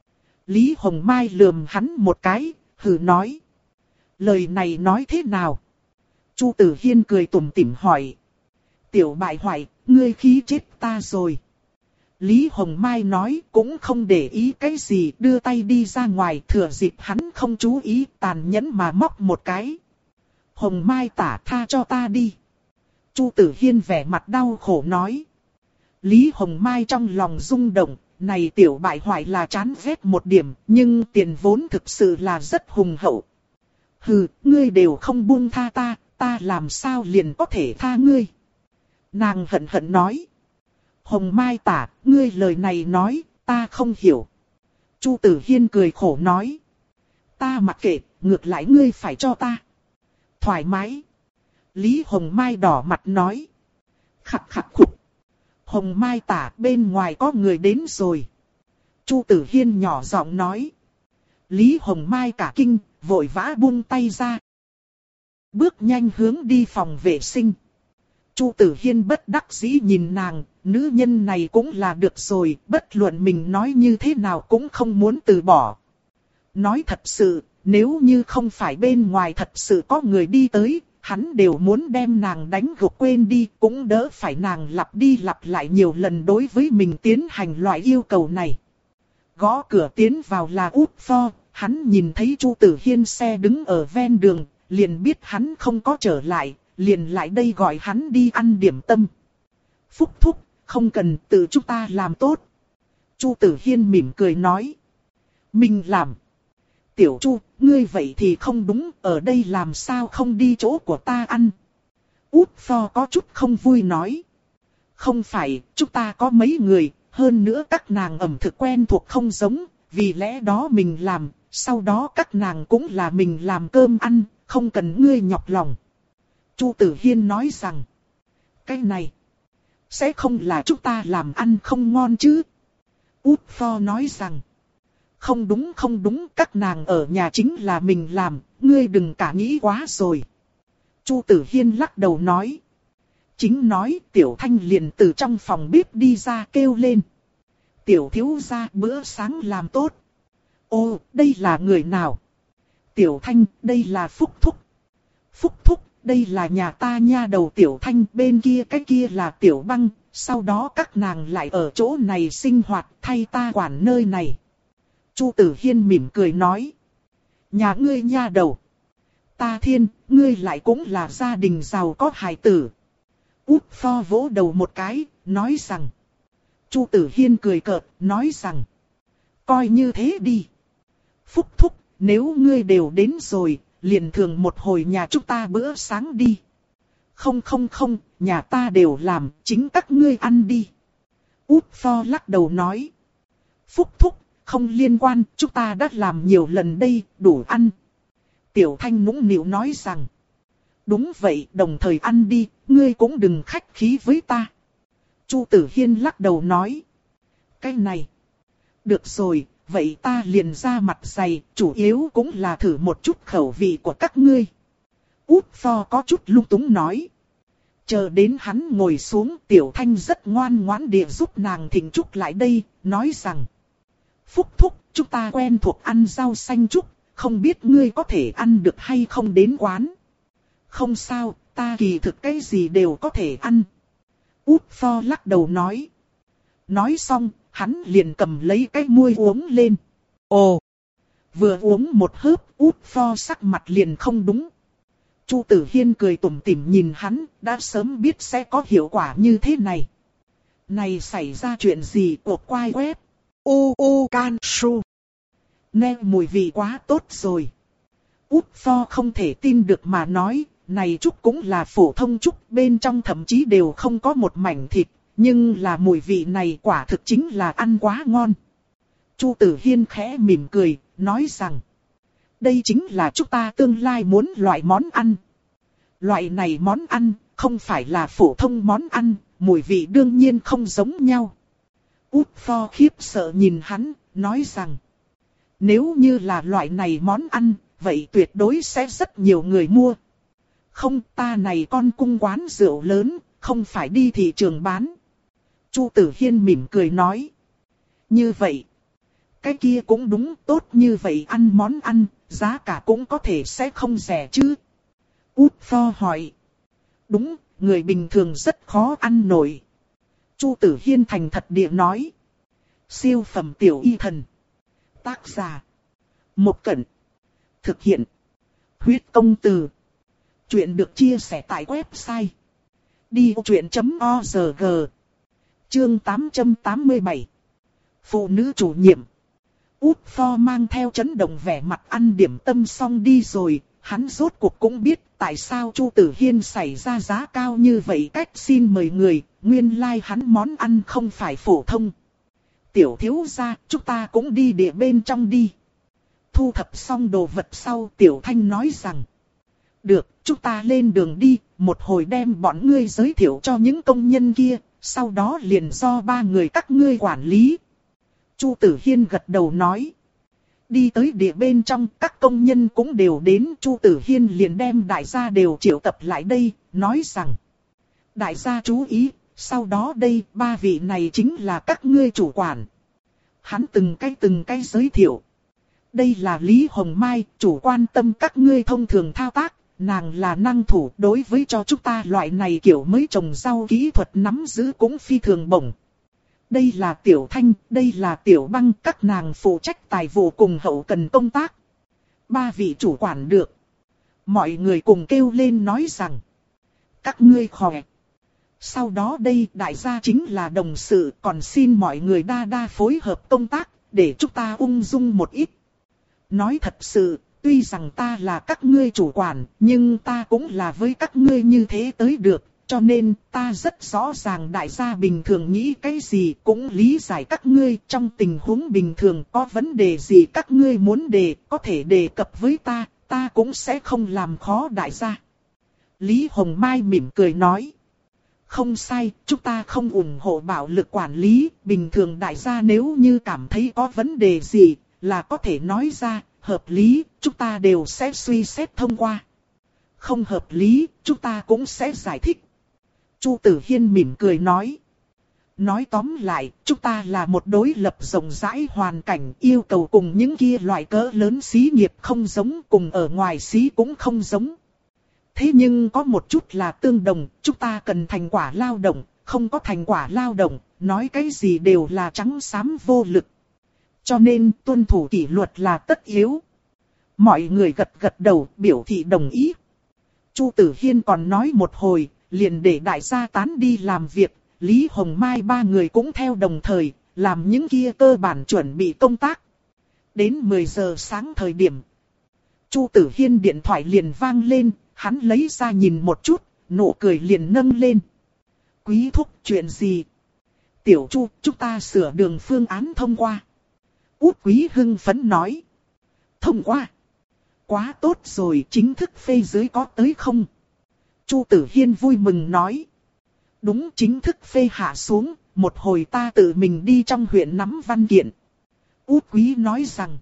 Lý Hồng Mai lườm hắn một cái, hừ nói. Lời này nói thế nào? Chu Tử Hiên cười tủm tỉm hỏi. Tiểu bại hoại, ngươi khí chết ta rồi. Lý Hồng Mai nói cũng không để ý cái gì, đưa tay đi ra ngoài, thừa dịp hắn không chú ý, tàn nhẫn mà móc một cái. Hồng Mai tả, tha cho ta đi. Chu Tử Hiên vẻ mặt đau khổ nói. Lý Hồng Mai trong lòng rung động, này tiểu bại hoại là chán ghét một điểm, nhưng tiền vốn thực sự là rất hùng hậu. Hừ, ngươi đều không buông tha ta, ta làm sao liền có thể tha ngươi. Nàng hận hận nói. Hồng Mai Tả, ngươi lời này nói, ta không hiểu. Chu Tử Hiên cười khổ nói. Ta mặc kệ, ngược lại ngươi phải cho ta. Thoải mái. Lý Hồng Mai đỏ mặt nói. Khặt khặt khục. Hồng Mai Tả, bên ngoài có người đến rồi. Chu Tử Hiên nhỏ giọng nói. Lý Hồng Mai cả kinh, vội vã buông tay ra. Bước nhanh hướng đi phòng vệ sinh. Chu Tử Hiên bất đắc dĩ nhìn nàng, nữ nhân này cũng là được rồi, bất luận mình nói như thế nào cũng không muốn từ bỏ. Nói thật sự, nếu như không phải bên ngoài thật sự có người đi tới, hắn đều muốn đem nàng đánh gục quên đi, cũng đỡ phải nàng lặp đi lặp lại nhiều lần đối với mình tiến hành loại yêu cầu này. Gõ cửa tiến vào là Út Pho, hắn nhìn thấy Chu Tử Hiên xe đứng ở ven đường, liền biết hắn không có trở lại, liền lại đây gọi hắn đi ăn điểm tâm. Phúc thúc, không cần, tự chúng ta làm tốt. Chu Tử Hiên mỉm cười nói. Mình làm. Tiểu Chu, ngươi vậy thì không đúng, ở đây làm sao không đi chỗ của ta ăn. Út Pho có chút không vui nói. Không phải, chúng ta có mấy người, hơn nữa các nàng ẩm thực quen thuộc không giống, vì lẽ đó mình làm, sau đó các nàng cũng là mình làm cơm ăn, không cần ngươi nhọc lòng. Chu Tử Hiên nói rằng, cái này, sẽ không là chúng ta làm ăn không ngon chứ. Út Pho nói rằng, không đúng không đúng, các nàng ở nhà chính là mình làm, ngươi đừng cả nghĩ quá rồi. Chu Tử Hiên lắc đầu nói. Chính nói Tiểu Thanh liền từ trong phòng bếp đi ra kêu lên. Tiểu thiếu gia bữa sáng làm tốt. Ô, đây là người nào? Tiểu Thanh, đây là Phúc Thúc. Phúc Thúc, đây là nhà ta nha đầu Tiểu Thanh, bên kia cái kia là Tiểu Băng, sau đó các nàng lại ở chỗ này sinh hoạt thay ta quản nơi này. Chu Tử Hiên mỉm cười nói. Nhà ngươi nha đầu. Ta thiên, ngươi lại cũng là gia đình giàu có hài tử. Út Pho vỗ đầu một cái, nói rằng. Chu Tử Hiên cười cợt, nói rằng. Coi như thế đi. Phúc Thúc, nếu ngươi đều đến rồi, liền thường một hồi nhà chúng ta bữa sáng đi. Không không không, nhà ta đều làm, chính các ngươi ăn đi. Út Pho lắc đầu nói. Phúc Thúc, không liên quan, chúng ta đã làm nhiều lần đây, đủ ăn. Tiểu Thanh nũng nịu nói rằng. Đúng vậy, đồng thời ăn đi, ngươi cũng đừng khách khí với ta. Chu Tử Hiên lắc đầu nói. Cái này. Được rồi, vậy ta liền ra mặt dày, chủ yếu cũng là thử một chút khẩu vị của các ngươi. Út Pho có chút lung túng nói. Chờ đến hắn ngồi xuống, Tiểu Thanh rất ngoan ngoãn địa giúp nàng thỉnh trúc lại đây, nói rằng. Phúc Thúc, chúng ta quen thuộc ăn rau xanh trúc, không biết ngươi có thể ăn được hay không đến quán. Không sao, ta kỳ thực cái gì đều có thể ăn. Út Pho lắc đầu nói. Nói xong, hắn liền cầm lấy cái muôi uống lên. Ồ! Vừa uống một hớp, Út Pho sắc mặt liền không đúng. Chu Tử Hiên cười tủm tỉm nhìn hắn, đã sớm biết sẽ có hiệu quả như thế này. Này xảy ra chuyện gì của quai web? U U Can Su. Nghe mùi vị quá tốt rồi. Út Pho không thể tin được mà nói, này trúc cũng là phổ thông trúc, bên trong thậm chí đều không có một mảnh thịt, nhưng là mùi vị này quả thực chính là ăn quá ngon. Chu Tử Hiên khẽ mỉm cười, nói rằng, đây chính là chúng ta tương lai muốn loại món ăn. Loại này món ăn, không phải là phổ thông món ăn, mùi vị đương nhiên không giống nhau. Út Pho khiếp sợ nhìn hắn, nói rằng, nếu như là loại này món ăn, vậy tuyệt đối sẽ rất nhiều người mua. Không, ta này con cung quán rượu lớn, không phải đi thị trường bán. Chu Tử Hiên mỉm cười nói. Như vậy, cái kia cũng đúng, tốt như vậy ăn món ăn, giá cả cũng có thể sẽ không rẻ chứ. Út Pho hỏi. Đúng, người bình thường rất khó ăn nổi. Chu Tử Hiên thành thật địa nói. Siêu phẩm tiểu y thần. Tác giả. Một Cẩn. Thực hiện. Huyết công từ. Chuyện được chia sẻ tại website. đi vô chuyện chấm org. Chương tám trăm tám mươi bảy. Phụ nữ chủ nhiệm. Út Pho mang theo chấn động vẻ mặt ăn điểm tâm xong đi rồi. Hắn rốt cuộc cũng biết tại sao Chu Tử Hiên xảy ra giá cao như vậy cách xin mời người, nguyên lai like hắn món ăn không phải phổ thông. Tiểu thiếu gia, chúng ta cũng đi địa bên trong đi. Thu thập xong đồ vật sau, Tiểu Thanh nói rằng. Được, chúng ta lên đường đi, một hồi đem bọn ngươi giới thiệu cho những công nhân kia, sau đó liền do ba người các ngươi quản lý. Chu Tử Hiên gật đầu nói. Đi tới địa bên trong, các công nhân cũng đều đến, Chu Tử Hiên liền đem đại gia đều triệu tập lại đây, nói rằng. Đại gia chú ý, sau đó đây, ba vị này chính là các ngươi chủ quản. Hắn từng cái từng cái giới thiệu. Đây là Lý Hồng Mai, chủ quan tâm các ngươi thông thường thao tác, nàng là năng thủ đối với cho chúng ta loại này kiểu mới trồng rau kỹ thuật nắm giữ cũng phi thường bổng. Đây là Tiểu Thanh, đây là Tiểu Băng, các nàng phụ trách tài vụ cùng hậu cần công tác. Ba vị chủ quản được. Mọi người cùng kêu lên nói rằng. Các ngươi khỏe. Sau đó đây đại gia chính là đồng sự, còn xin mọi người đa đa phối hợp công tác, để chúng ta ung dung một ít. Nói thật sự, tuy rằng ta là các ngươi chủ quản, nhưng ta cũng là với các ngươi như thế tới được. Cho nên ta rất rõ ràng đại gia bình thường nghĩ cái gì, cũng lý giải các ngươi trong tình huống bình thường có vấn đề gì các ngươi muốn đề, có thể đề cập với ta, ta cũng sẽ không làm khó đại gia. Lý Hồng Mai mỉm cười nói. Không sai, chúng ta không ủng hộ bạo lực quản lý, bình thường đại gia nếu như cảm thấy có vấn đề gì, là có thể nói ra, hợp lý, chúng ta đều sẽ suy xét thông qua. Không hợp lý, chúng ta cũng sẽ giải thích. Chu Tử Hiên mỉm cười nói. Nói tóm lại, chúng ta là một đối lập rộng rãi hoàn cảnh, yêu cầu cùng những kia loại cỡ lớn xí nghiệp không giống, cùng ở ngoài xí cũng không giống. Thế nhưng có một chút là tương đồng, chúng ta cần thành quả lao động, không có thành quả lao động, nói cái gì đều là trắng xám vô lực. Cho nên tuân thủ kỷ luật là tất yếu. Mọi người gật gật đầu biểu thị đồng ý. Chu Tử Hiên còn nói một hồi, liền để đại gia tán đi làm việc, Lý Hồng Mai ba người cũng theo đồng thời, làm những kia cơ bản chuẩn bị công tác. Đến mười giờ sáng thời điểm, Chu Tử Hiên điện thoại liền vang lên, hắn lấy ra nhìn một chút, nụ cười liền nâng lên. Quý thúc, chuyện gì? Tiểu Chu, chúng ta sửa đường phương án thông qua. Út Quý hưng phấn nói. Thông qua. Quá tốt rồi, chính thức phê dưới có tới không? Chu Tử Hiên vui mừng nói. Đúng, chính thức phê hạ xuống, một hồi ta tự mình đi trong huyện nắm văn kiện. Út Quý nói rằng.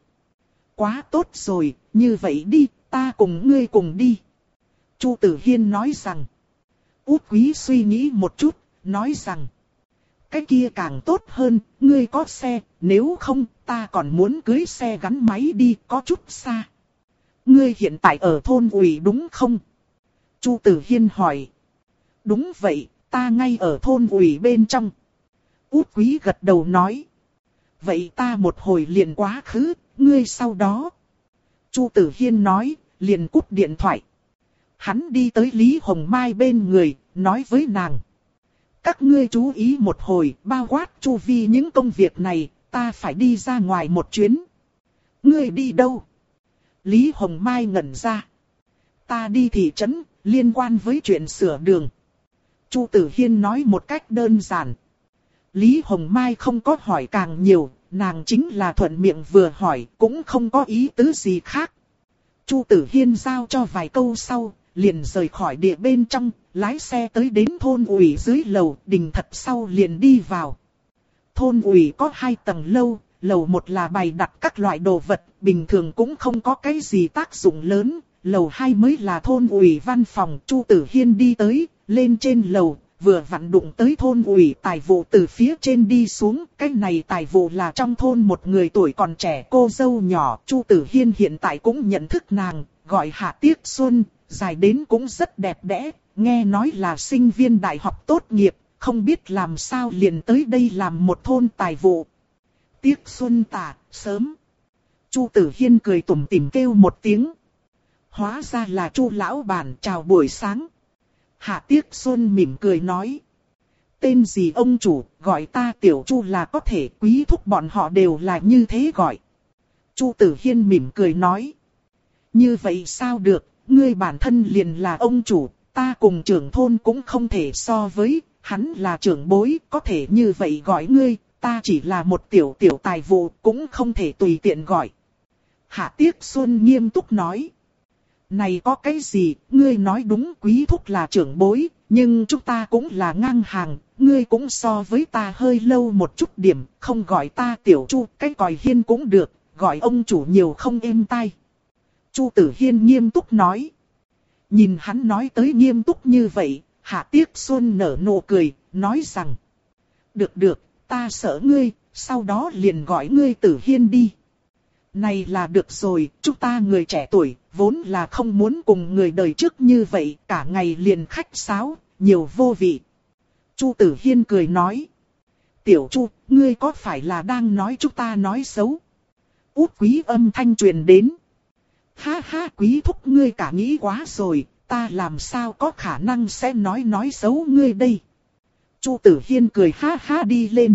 Quá tốt rồi, như vậy đi, ta cùng ngươi cùng đi. Chu Tử Hiên nói rằng. Út Quý suy nghĩ một chút, nói rằng. Cái kia càng tốt hơn, ngươi có xe, nếu không, ta còn muốn cưới xe gắn máy đi, có chút xa. Ngươi hiện tại ở thôn ủy đúng không? Chu Tử Hiên hỏi. Đúng vậy, ta ngay ở thôn ủy bên trong. Út Quý gật đầu nói. Vậy ta một hồi liền quá khứ, ngươi sau đó. Chu Tử Hiên nói, liền cúp điện thoại. Hắn đi tới Lý Hồng Mai bên người, nói với nàng. Các ngươi chú ý một hồi, bao quát chu vi những công việc này, ta phải đi ra ngoài một chuyến. Ngươi đi đâu? Lý Hồng Mai ngẩn ra. Ta đi thị trấn, liên quan với chuyện sửa đường. Chu Tử Hiên nói một cách đơn giản. Lý Hồng Mai không có hỏi càng nhiều, nàng chính là thuận miệng vừa hỏi, cũng không có ý tứ gì khác. Chu Tử Hiên giao cho vài câu sau, liền rời khỏi địa bên trong, lái xe tới đến thôn ủy dưới lầu, đình thật sau liền đi vào. Thôn ủy có hai tầng lâu, lầu một là bày đặt các loại đồ vật, bình thường cũng không có cái gì tác dụng lớn. Lầu hai mới là thôn ủy văn phòng. Chu Tử Hiên đi tới, lên trên lầu, vừa vặn đụng tới thôn ủy tài vụ từ phía trên đi xuống. Cái này tài vụ là trong thôn một người tuổi còn trẻ cô dâu nhỏ. Chu Tử Hiên hiện tại cũng nhận thức nàng, gọi Hạ Tiếc Xuân, dài đến cũng rất đẹp đẽ. Nghe nói là sinh viên đại học tốt nghiệp, không biết làm sao liền tới đây làm một thôn tài vụ. Tiếc Xuân tả, sớm. Chu Tử Hiên cười tủm tỉm kêu một tiếng. Hóa ra là Chu lão bản, chào buổi sáng. Hạ Tiếc Xuân mỉm cười nói. Tên gì ông chủ, gọi ta Tiểu Chu là có thể, quý thúc bọn họ đều là như thế gọi. Chu Tử Hiên mỉm cười nói. Như vậy sao được, ngươi bản thân liền là ông chủ, ta cùng trưởng thôn cũng không thể so với, hắn là trưởng bối, có thể như vậy gọi ngươi, ta chỉ là một tiểu tiểu tài vụ, cũng không thể tùy tiện gọi. Hạ Tiếc Xuân nghiêm túc nói. Này có cái gì, ngươi nói đúng, Quý thúc là trưởng bối, nhưng chúng ta cũng là ngang hàng, ngươi cũng so với ta hơi lâu một chút điểm, không gọi ta tiểu Chu, cái còi hiên cũng được, gọi ông chủ nhiều không êm tai. Chu Tử Hiên nghiêm túc nói. Nhìn hắn nói tới nghiêm túc như vậy, Hạ Tiếc Xuân nở nụ cười, nói rằng. Được được, ta sợ ngươi, sau đó liền gọi ngươi Tử Hiên đi. Này là được rồi, chúng ta người trẻ tuổi, vốn là không muốn cùng người đời trước như vậy, cả ngày liền khách sáo, nhiều vô vị. Chu Tử Hiên cười nói. Tiểu Chu, ngươi có phải là đang nói chúng ta nói xấu? Út Quý âm thanh truyền đến. Ha ha, Quý thúc ngươi cả nghĩ quá rồi, ta làm sao có khả năng sẽ nói nói xấu ngươi đây. Chu Tử Hiên cười ha ha đi lên.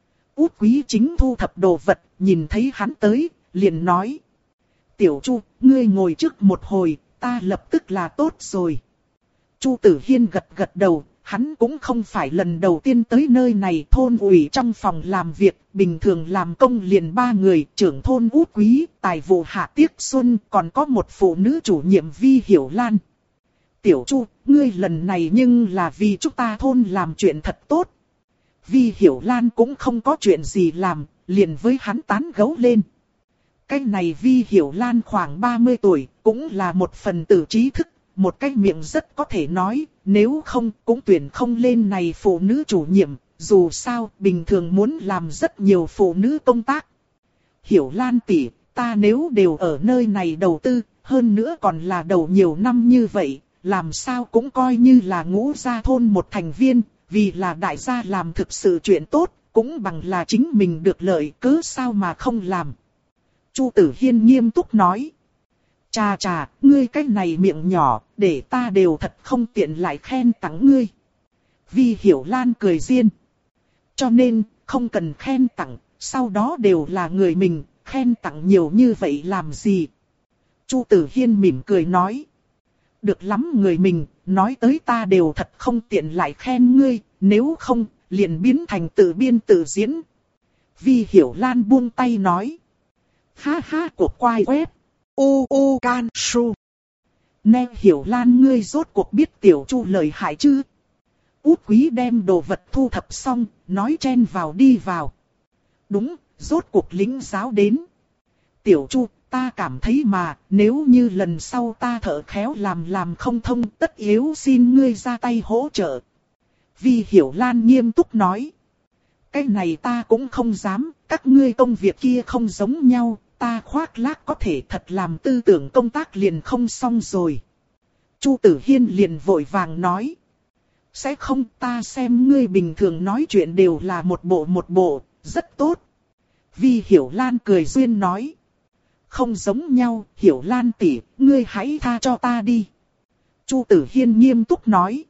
Út Quý chính thu thập đồ vật, nhìn thấy hắn tới, liền nói. Tiểu Chu, ngươi ngồi trước một hồi, ta lập tức là tốt rồi. Chu Tử Hiên gật gật đầu, hắn cũng không phải lần đầu tiên tới nơi này. Thôn ủy trong phòng làm việc, bình thường làm công liền ba người, trưởng thôn Út Quý, tài vụ Hạ Tiếc Xuân, còn có một phụ nữ chủ nhiệm Vi Hiểu Lan. Tiểu Chu, ngươi lần này nhưng là vì chúng ta thôn làm chuyện thật tốt. Vi Hiểu Lan cũng không có chuyện gì làm, liền với hắn tán gẫu lên. Cái này Vi Hiểu Lan khoảng ba mươi tuổi, cũng là một phần tử trí thức, một cái miệng rất có thể nói, nếu không cũng tuyển không lên này phụ nữ chủ nhiệm, dù sao bình thường muốn làm rất nhiều phụ nữ công tác. Hiểu Lan tỷ, ta nếu đều ở nơi này đầu tư, hơn nữa còn là đầu nhiều năm như vậy, làm sao cũng coi như là ngũ gia thôn một thành viên, vì là đại gia làm thực sự chuyện tốt, cũng bằng là chính mình được lợi, cớ sao mà không làm. Chu Tử Hiên nghiêm túc nói. Chà chà, ngươi cái này miệng nhỏ, để ta đều thật không tiện lại khen tặng ngươi. Vi Hiểu Lan cười riêng. Cho nên, không cần khen tặng, sau đó đều là người mình, khen tặng nhiều như vậy làm gì. Chu Tử Hiên mỉm cười nói. Được lắm người mình, nói tới ta đều thật không tiện lại khen ngươi, nếu không, liền biến thành tự biên tự diễn. Vi Hiểu Lan buông tay nói. Ha ha, cuộc quay web. U U Can Su. Nè Hiểu Lan, ngươi rốt cuộc biết tiểu Chu lợi hại chứ? Út Quý đem đồ vật thu thập xong, nói chen vào đi vào. Đúng, rốt cuộc lính giáo đến. Tiểu Chu, ta cảm thấy mà, nếu như lần sau ta thợ khéo làm làm không thông, tất yếu xin ngươi ra tay hỗ trợ. Vi Hiểu Lan nghiêm túc nói. Cái này ta cũng không dám, các ngươi công việc kia không giống nhau, ta khoác lác có thể thật làm tư tưởng công tác liền không xong rồi. Chu Tử Hiên liền vội vàng nói. Sẽ không, ta xem ngươi bình thường nói chuyện đều là một bộ một bộ, rất tốt. Vi Hiểu Lan cười duyên nói. Không giống nhau, Hiểu Lan tỷ, ngươi hãy tha cho ta đi. Chu Tử Hiên nghiêm túc nói.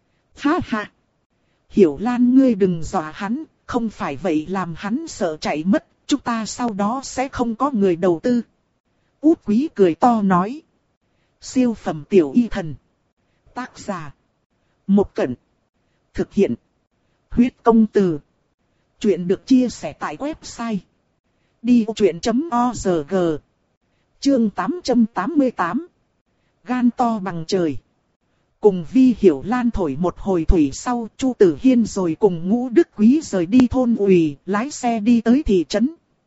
Ha ha. Hiểu Lan, ngươi đừng dọa hắn, không phải vậy làm hắn sợ chạy mất, chúng ta sau đó sẽ không có người đầu tư. Út Quý cười to nói. Siêu phẩm tiểu y thần. Tác giả. Một Cẩn. Thực hiện. Huyết công từ. Chuyện được chia sẻ tại website. đi ô chuyện chấm org. Chương tám trăm tám mươi tám. Gan to bằng trời. Cùng Vi Hiểu Lan thổi một hồi thủy sau, Chu Tử Hiên rồi cùng Ngũ Đức Quý rời đi thôn ủy, lái xe đi tới thị trấn.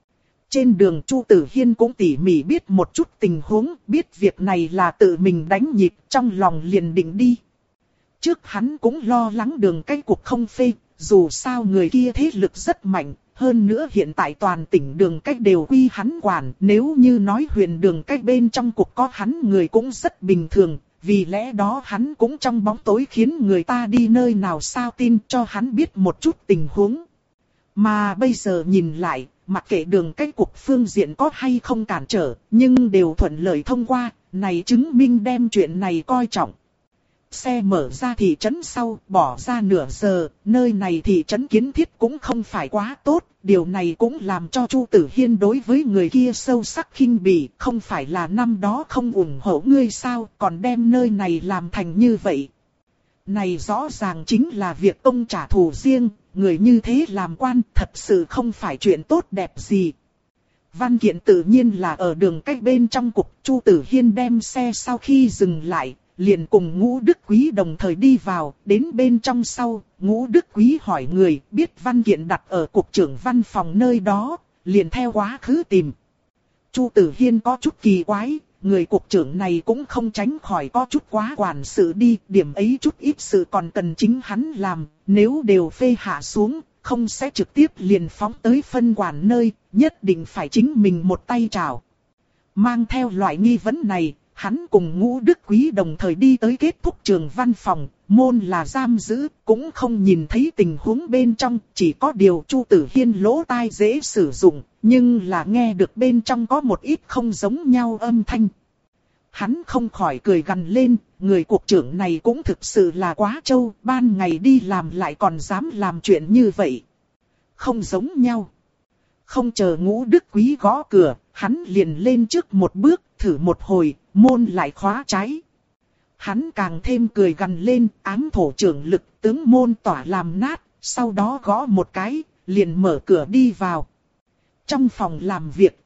Trên đường Chu Tử Hiên cũng tỉ mỉ biết một chút tình huống, biết việc này là tự mình đánh nhịp, trong lòng liền định đi. Trước hắn cũng lo lắng Đường Cách Cục không phê, dù sao người kia thế lực rất mạnh, hơn nữa hiện tại toàn tỉnh Đường Cách đều quy hắn quản, nếu như nói huyền Đường Cách bên trong cục có hắn người cũng rất bình thường. Vì lẽ đó hắn cũng trong bóng tối khiến người ta đi nơi nào sao tin cho hắn biết một chút tình huống. Mà bây giờ nhìn lại, mặc kệ Đường Cách Cục phương diện có hay không cản trở, nhưng đều thuận lợi thông qua, này chứng minh đem chuyện này coi trọng. xe mở ra thị trấn sau, bỏ ra nửa giờ, nơi này thị trấn kiến thiết cũng không phải quá tốt, điều này cũng làm cho Chu Tử Hiên đối với người kia sâu sắc khinh bỉ, không phải là năm đó không ủng hộ ngươi sao, còn đem nơi này làm thành như vậy. Này rõ ràng chính là việc ông trả thù riêng, người như thế làm quan thật sự không phải chuyện tốt đẹp gì. Văn kiện tự nhiên là ở đường cách bên trong cục. Chu Tử Hiên đem xe sau khi dừng lại, liền cùng Ngũ Đức Quý đồng thời đi vào, đến bên trong sau, Ngũ Đức Quý hỏi người biết văn kiện đặt ở cục trưởng văn phòng nơi đó, liền theo quá khứ tìm. Chu Tử Hiên có chút kỳ quái, người cục trưởng này cũng không tránh khỏi có chút quá quản sự đi, điểm ấy chút ít sự còn cần chính hắn làm, nếu đều phê hạ xuống, không sẽ trực tiếp liền phóng tới phân quản nơi, nhất định phải chính mình một tay trào. Mang theo loại nghi vấn này, hắn cùng Ngũ Đức Quý đồng thời đi tới kết thúc trường văn phòng, môn là giam giữ, cũng không nhìn thấy tình huống bên trong, chỉ có điều Chu Tử Hiên lỗ tai dễ sử dụng, nhưng là nghe được bên trong có một ít không giống nhau âm thanh. Hắn không khỏi cười gằn lên, người cục trưởng này cũng thực sự là quá trâu, ban ngày đi làm lại còn dám làm chuyện như vậy. Không giống nhau. Không chờ Ngũ Đức Quý gõ cửa, hắn liền lên trước một bước, thử một hồi, môn lại khóa trái. Hắn càng thêm cười gằn lên, ám thổ trưởng lực tướng môn tỏa làm nát, sau đó gõ một cái, liền mở cửa đi vào. Trong phòng làm việc,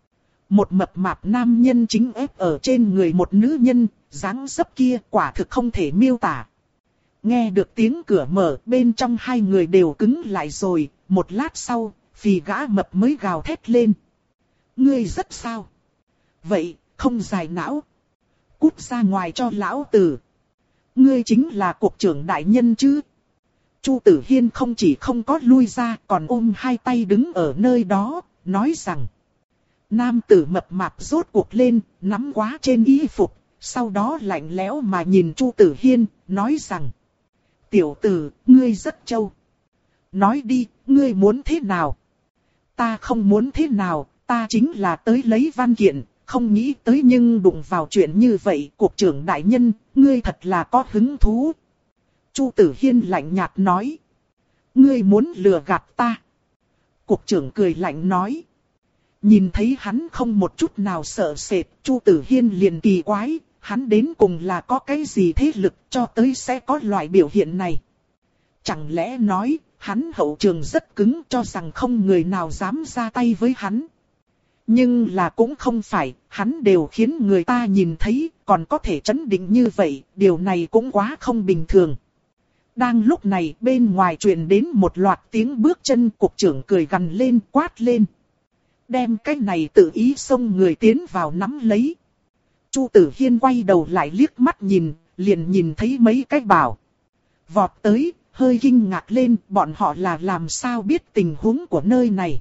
một mập mạp nam nhân chính ép ở trên người một nữ nhân, dáng dấp kia quả thực không thể miêu tả. Nghe được tiếng cửa mở, bên trong hai người đều cứng lại rồi, một lát sau, phì gã mập mới gào thét lên. Ngươi rất sao? Vậy, không dài não. Cút ra ngoài cho lão tử. Ngươi chính là cục trưởng đại nhân chứ? Chu Tử Hiên không chỉ không có lui ra, còn ôm hai tay đứng ở nơi đó, nói rằng. Nam tử mập mạp rốt cuộc lên, nắm quá trên y phục, sau đó lạnh lẽo mà nhìn Chu Tử Hiên, nói rằng. Tiểu tử, ngươi rất trâu. Nói đi, ngươi muốn thế nào? Ta không muốn thế nào, ta chính là tới lấy văn kiện, không nghĩ tới nhưng đụng vào chuyện như vậy. Cục trưởng đại nhân, ngươi thật là có hứng thú. Chu Tử Hiên lạnh nhạt nói. Ngươi muốn lừa gạt ta. Cục trưởng cười lạnh nói. Nhìn thấy hắn không một chút nào sợ sệt, Chu Tử Hiên liền kỳ quái, hắn đến cùng là có cái gì thế lực cho tới sẽ có loại biểu hiện này. Chẳng lẽ nói, hắn hậu trường rất cứng cho rằng không người nào dám ra tay với hắn. Nhưng là cũng không phải, hắn đều khiến người ta nhìn thấy, còn có thể trấn định như vậy, điều này cũng quá không bình thường. Đang lúc này bên ngoài truyền đến một loạt tiếng bước chân, cục trưởng cười gằn lên quát lên. Đem cái này tự ý xông người tiến vào nắm lấy. Chu Tử Hiên quay đầu lại liếc mắt nhìn, liền nhìn thấy mấy cái bảo. Vọt tới, hơi kinh ngạc lên, bọn họ là làm sao biết tình huống của nơi này.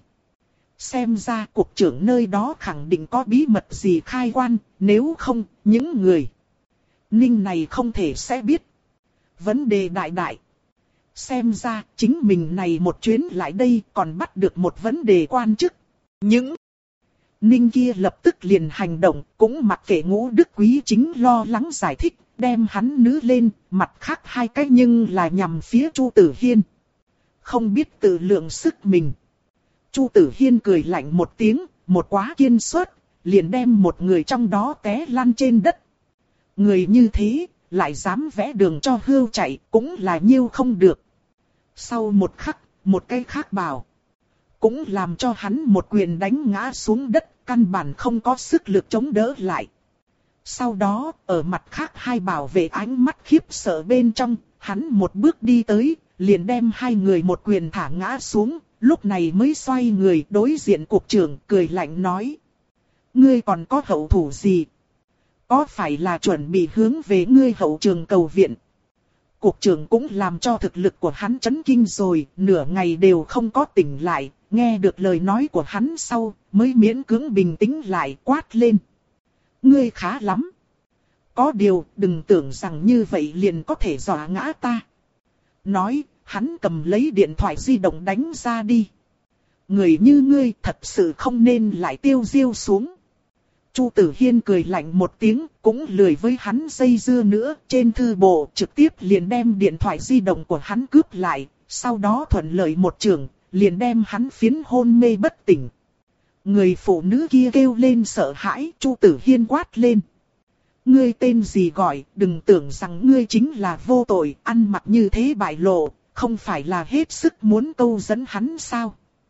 Xem ra cục trưởng nơi đó khẳng định có bí mật gì khai quan, nếu không, những người Ninh này không thể sẽ biết. Vấn đề đại đại. Xem ra, chính mình này một chuyến lại đây còn bắt được một vấn đề quan chức. Những Ninh kia lập tức liền hành động, cũng mặc kệ Ngũ Đức Quý chính lo lắng giải thích, đem hắn nữ lên, mặt khác hai cái nhưng là nhằm phía Chu Tử Hiên. Không biết tự lượng sức mình. Chu Tử Hiên cười lạnh một tiếng, một quá kiên suất, liền đem một người trong đó té lăn trên đất. Người như thế, lại dám vẽ đường cho hươu chạy, cũng là nhiêu không được. Sau một khắc, một cái khác bảo. Cũng làm cho hắn một quyền đánh ngã xuống đất, căn bản không có sức lực chống đỡ lại. Sau đó, ở mặt khác hai bảo vệ ánh mắt khiếp sợ bên trong, hắn một bước đi tới, liền đem hai người một quyền thả ngã xuống, lúc này mới xoay người đối diện cục trưởng cười lạnh nói. Ngươi còn có hậu thủ gì? Có phải là chuẩn bị hướng về ngươi hậu trường cầu viện? Cục trưởng cũng làm cho thực lực của hắn chấn kinh rồi, nửa ngày đều không có tỉnh lại, nghe được lời nói của hắn sau, mới miễn cưỡng bình tĩnh lại quát lên. Ngươi khá lắm. Có điều, đừng tưởng rằng như vậy liền có thể dọa ngã ta. Nói, hắn cầm lấy điện thoại di động đánh ra đi. Người như ngươi thật sự không nên lại tiêu diêu xuống. Chu Tử Hiên cười lạnh một tiếng, cũng lười với hắn dây dưa nữa, trên thư bộ trực tiếp liền đem điện thoại di động của hắn cướp lại, sau đó thuận lợi một trường, liền đem hắn phiến hôn mê bất tỉnh. Người phụ nữ kia kêu lên sợ hãi, Chu Tử Hiên quát lên. Ngươi tên gì gọi, đừng tưởng rằng ngươi chính là vô tội, ăn mặc như thế bại lộ, không phải là hết sức muốn câu dẫn hắn sao?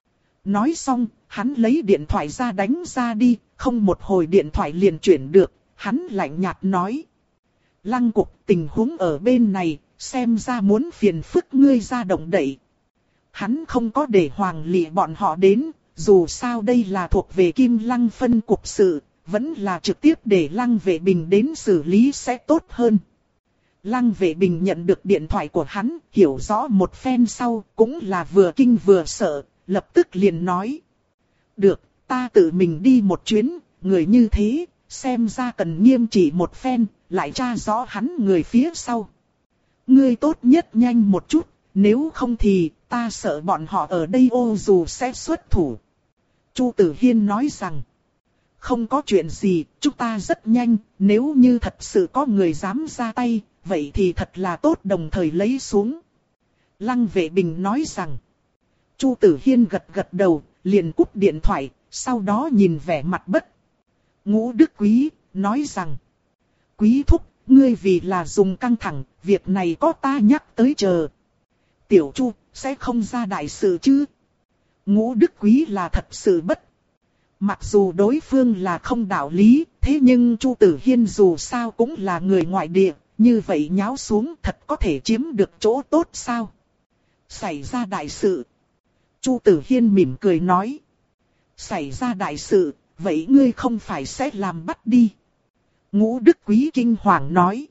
Nói xong, hắn lấy điện thoại ra đánh ra đi, không một hồi điện thoại liền chuyển được, hắn lạnh nhạt nói. Lăng Cục, tình huống ở bên này, xem ra muốn phiền phức ngươi ra động đậy. Hắn không có để Hoàng Lị bọn họ đến, dù sao đây là thuộc về Kim Lăng phân cục sự, vẫn là trực tiếp để Lăng Vệ Bình đến xử lý sẽ tốt hơn. Lăng Vệ Bình nhận được điện thoại của hắn, hiểu rõ một phen sau, cũng là vừa kinh vừa sợ, lập tức liền nói. Được, ta tự mình đi một chuyến, người như thế, xem ra cần nghiêm trị một phen, lại tra rõ hắn người phía sau. Ngươi tốt nhất nhanh một chút, nếu không thì ta sợ bọn họ ở đây ô dù sẽ xuất thủ. Chu Tử Hiên nói rằng, không có chuyện gì, chúng ta rất nhanh, nếu như thật sự có người dám ra tay, vậy thì thật là tốt đồng thời lấy xuống. Lăng Vệ Bình nói rằng, Chu Tử Hiên gật gật đầu, liền cúp điện thoại, sau đó nhìn vẻ mặt bất. Ngũ Đức Quý, nói rằng, Quý thúc, ngươi vì là dùng căng thẳng, việc này có ta nhắc tới chờ. Tiểu Chu, sẽ không ra đại sự chứ? Ngũ Đức Quý là thật sự bất. Mặc dù đối phương là không đạo lý, thế nhưng Chu Tử Hiên dù sao cũng là người ngoại địa, như vậy nháo xuống thật có thể chiếm được chỗ tốt sao? Xảy ra đại sự. Chu Tử Hiên mỉm cười nói. Xảy ra đại sự, vậy ngươi không phải sẽ làm bắt đi. Ngũ Đức Quý kinh hoàng nói.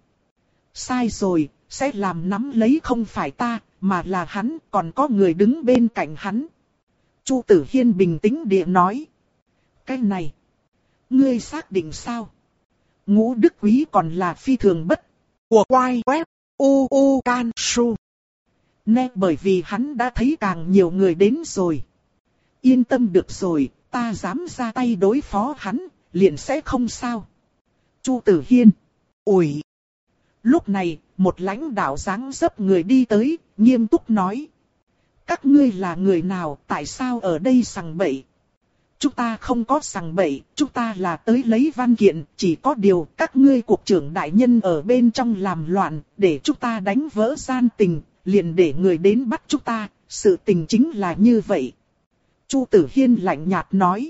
Sai rồi, sẽ làm nắm lấy không phải ta, mà là hắn, còn có người đứng bên cạnh hắn. Chu Tử Hiên bình tĩnh địa nói. Cái này, ngươi xác định sao? Ngũ Đức Quý còn là phi thường bất. Của quay web, u u can su. Nè, bởi vì hắn đã thấy càng nhiều người đến rồi. Yên tâm được rồi, ta dám ra tay đối phó hắn, liền sẽ không sao. Chu Tử Hiên, ủi. Lúc này, một lãnh đạo dáng dấp người đi tới, nghiêm túc nói. Các ngươi là người nào, tại sao ở đây sằng bậy? Chúng ta không có sằng bậy, chúng ta là tới lấy văn kiện, chỉ có điều các ngươi cục trưởng đại nhân ở bên trong làm loạn, để chúng ta đánh vỡ gian tình, liền để người đến bắt chúng ta, sự tình chính là như vậy. Chu Tử Hiên lạnh nhạt nói.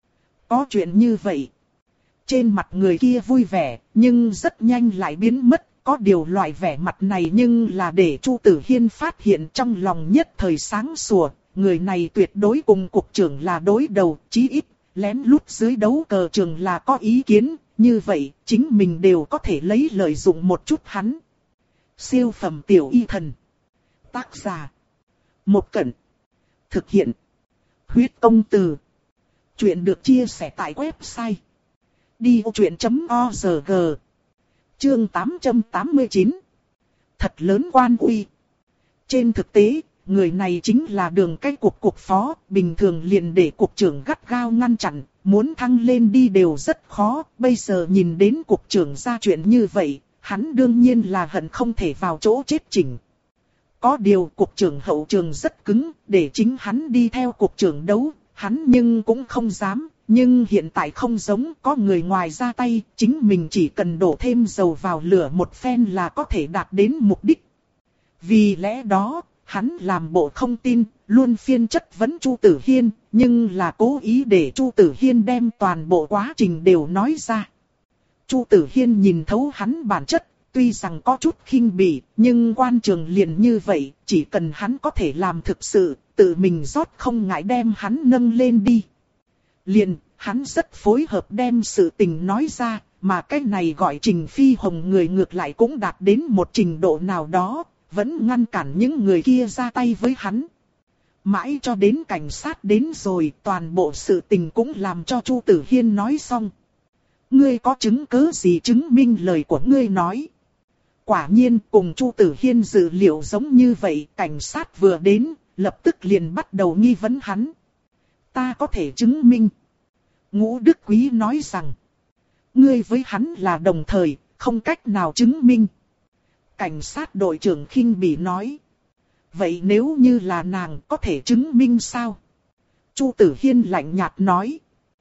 Có chuyện như vậy. Trên mặt người kia vui vẻ, nhưng rất nhanh lại biến mất, có điều loại vẻ mặt này nhưng là để Chu Tử Hiên phát hiện trong lòng nhất thời sáng sủa. Người này tuyệt đối cùng cục trưởng là đối đầu, chí ít, lén lút dưới đấu cờ trường là có ý kiến, như vậy, chính mình đều có thể lấy lợi dụng một chút hắn. Siêu phẩm tiểu y thần. Tác giả. Một Cẩn. Thực hiện. Huyết công từ. Chuyện được chia sẻ tại website. đi ô chuyện chấm org. Chương tám trăm tám mươi chín. Thật lớn quan uy. Trên thực tế, người này chính là Đường Cái cục cục phó, bình thường liền để cục trưởng gắt gao ngăn chặn, muốn thăng lên đi đều rất khó, bây giờ nhìn đến cục trưởng ra chuyện như vậy, hắn đương nhiên là hận không thể vào chỗ chết chỉnh. Có điều cục trưởng hậu trường rất cứng, để chính hắn đi theo cục trưởng đấu, hắn nhưng cũng không dám, nhưng hiện tại không giống, có người ngoài ra tay, chính mình chỉ cần đổ thêm dầu vào lửa một phen là có thể đạt đến mục đích. Vì lẽ đó, hắn làm bộ không tin, luôn phiên chất vấn Chu Tử Hiên, nhưng là cố ý để Chu Tử Hiên đem toàn bộ quá trình đều nói ra. Chu Tử Hiên nhìn thấu hắn bản chất, tuy rằng có chút khinh bỉ, nhưng quan trường liền như vậy, chỉ cần hắn có thể làm thực sự, tự mình rót không ngại đem hắn nâng lên đi. Liền, hắn rất phối hợp đem sự tình nói ra, mà cái này gọi Trình Phi Hồng người ngược lại cũng đạt đến một trình độ nào đó, vẫn ngăn cản những người kia ra tay với hắn. Mãi cho đến cảnh sát đến rồi, toàn bộ sự tình cũng làm cho Chu Tử Hiên nói xong. Ngươi có chứng cứ gì chứng minh lời của ngươi nói? Quả nhiên cùng Chu Tử Hiên dự liệu giống như vậy, cảnh sát vừa đến, lập tức liền bắt đầu nghi vấn hắn. Ta có thể chứng minh. Ngũ Đức Quý nói rằng, ngươi với hắn là đồng thời, không cách nào chứng minh. Cảnh sát đội trưởng khinh bỉ nói. Vậy nếu như là nàng có thể chứng minh sao? Chu Tử Hiên lạnh nhạt nói.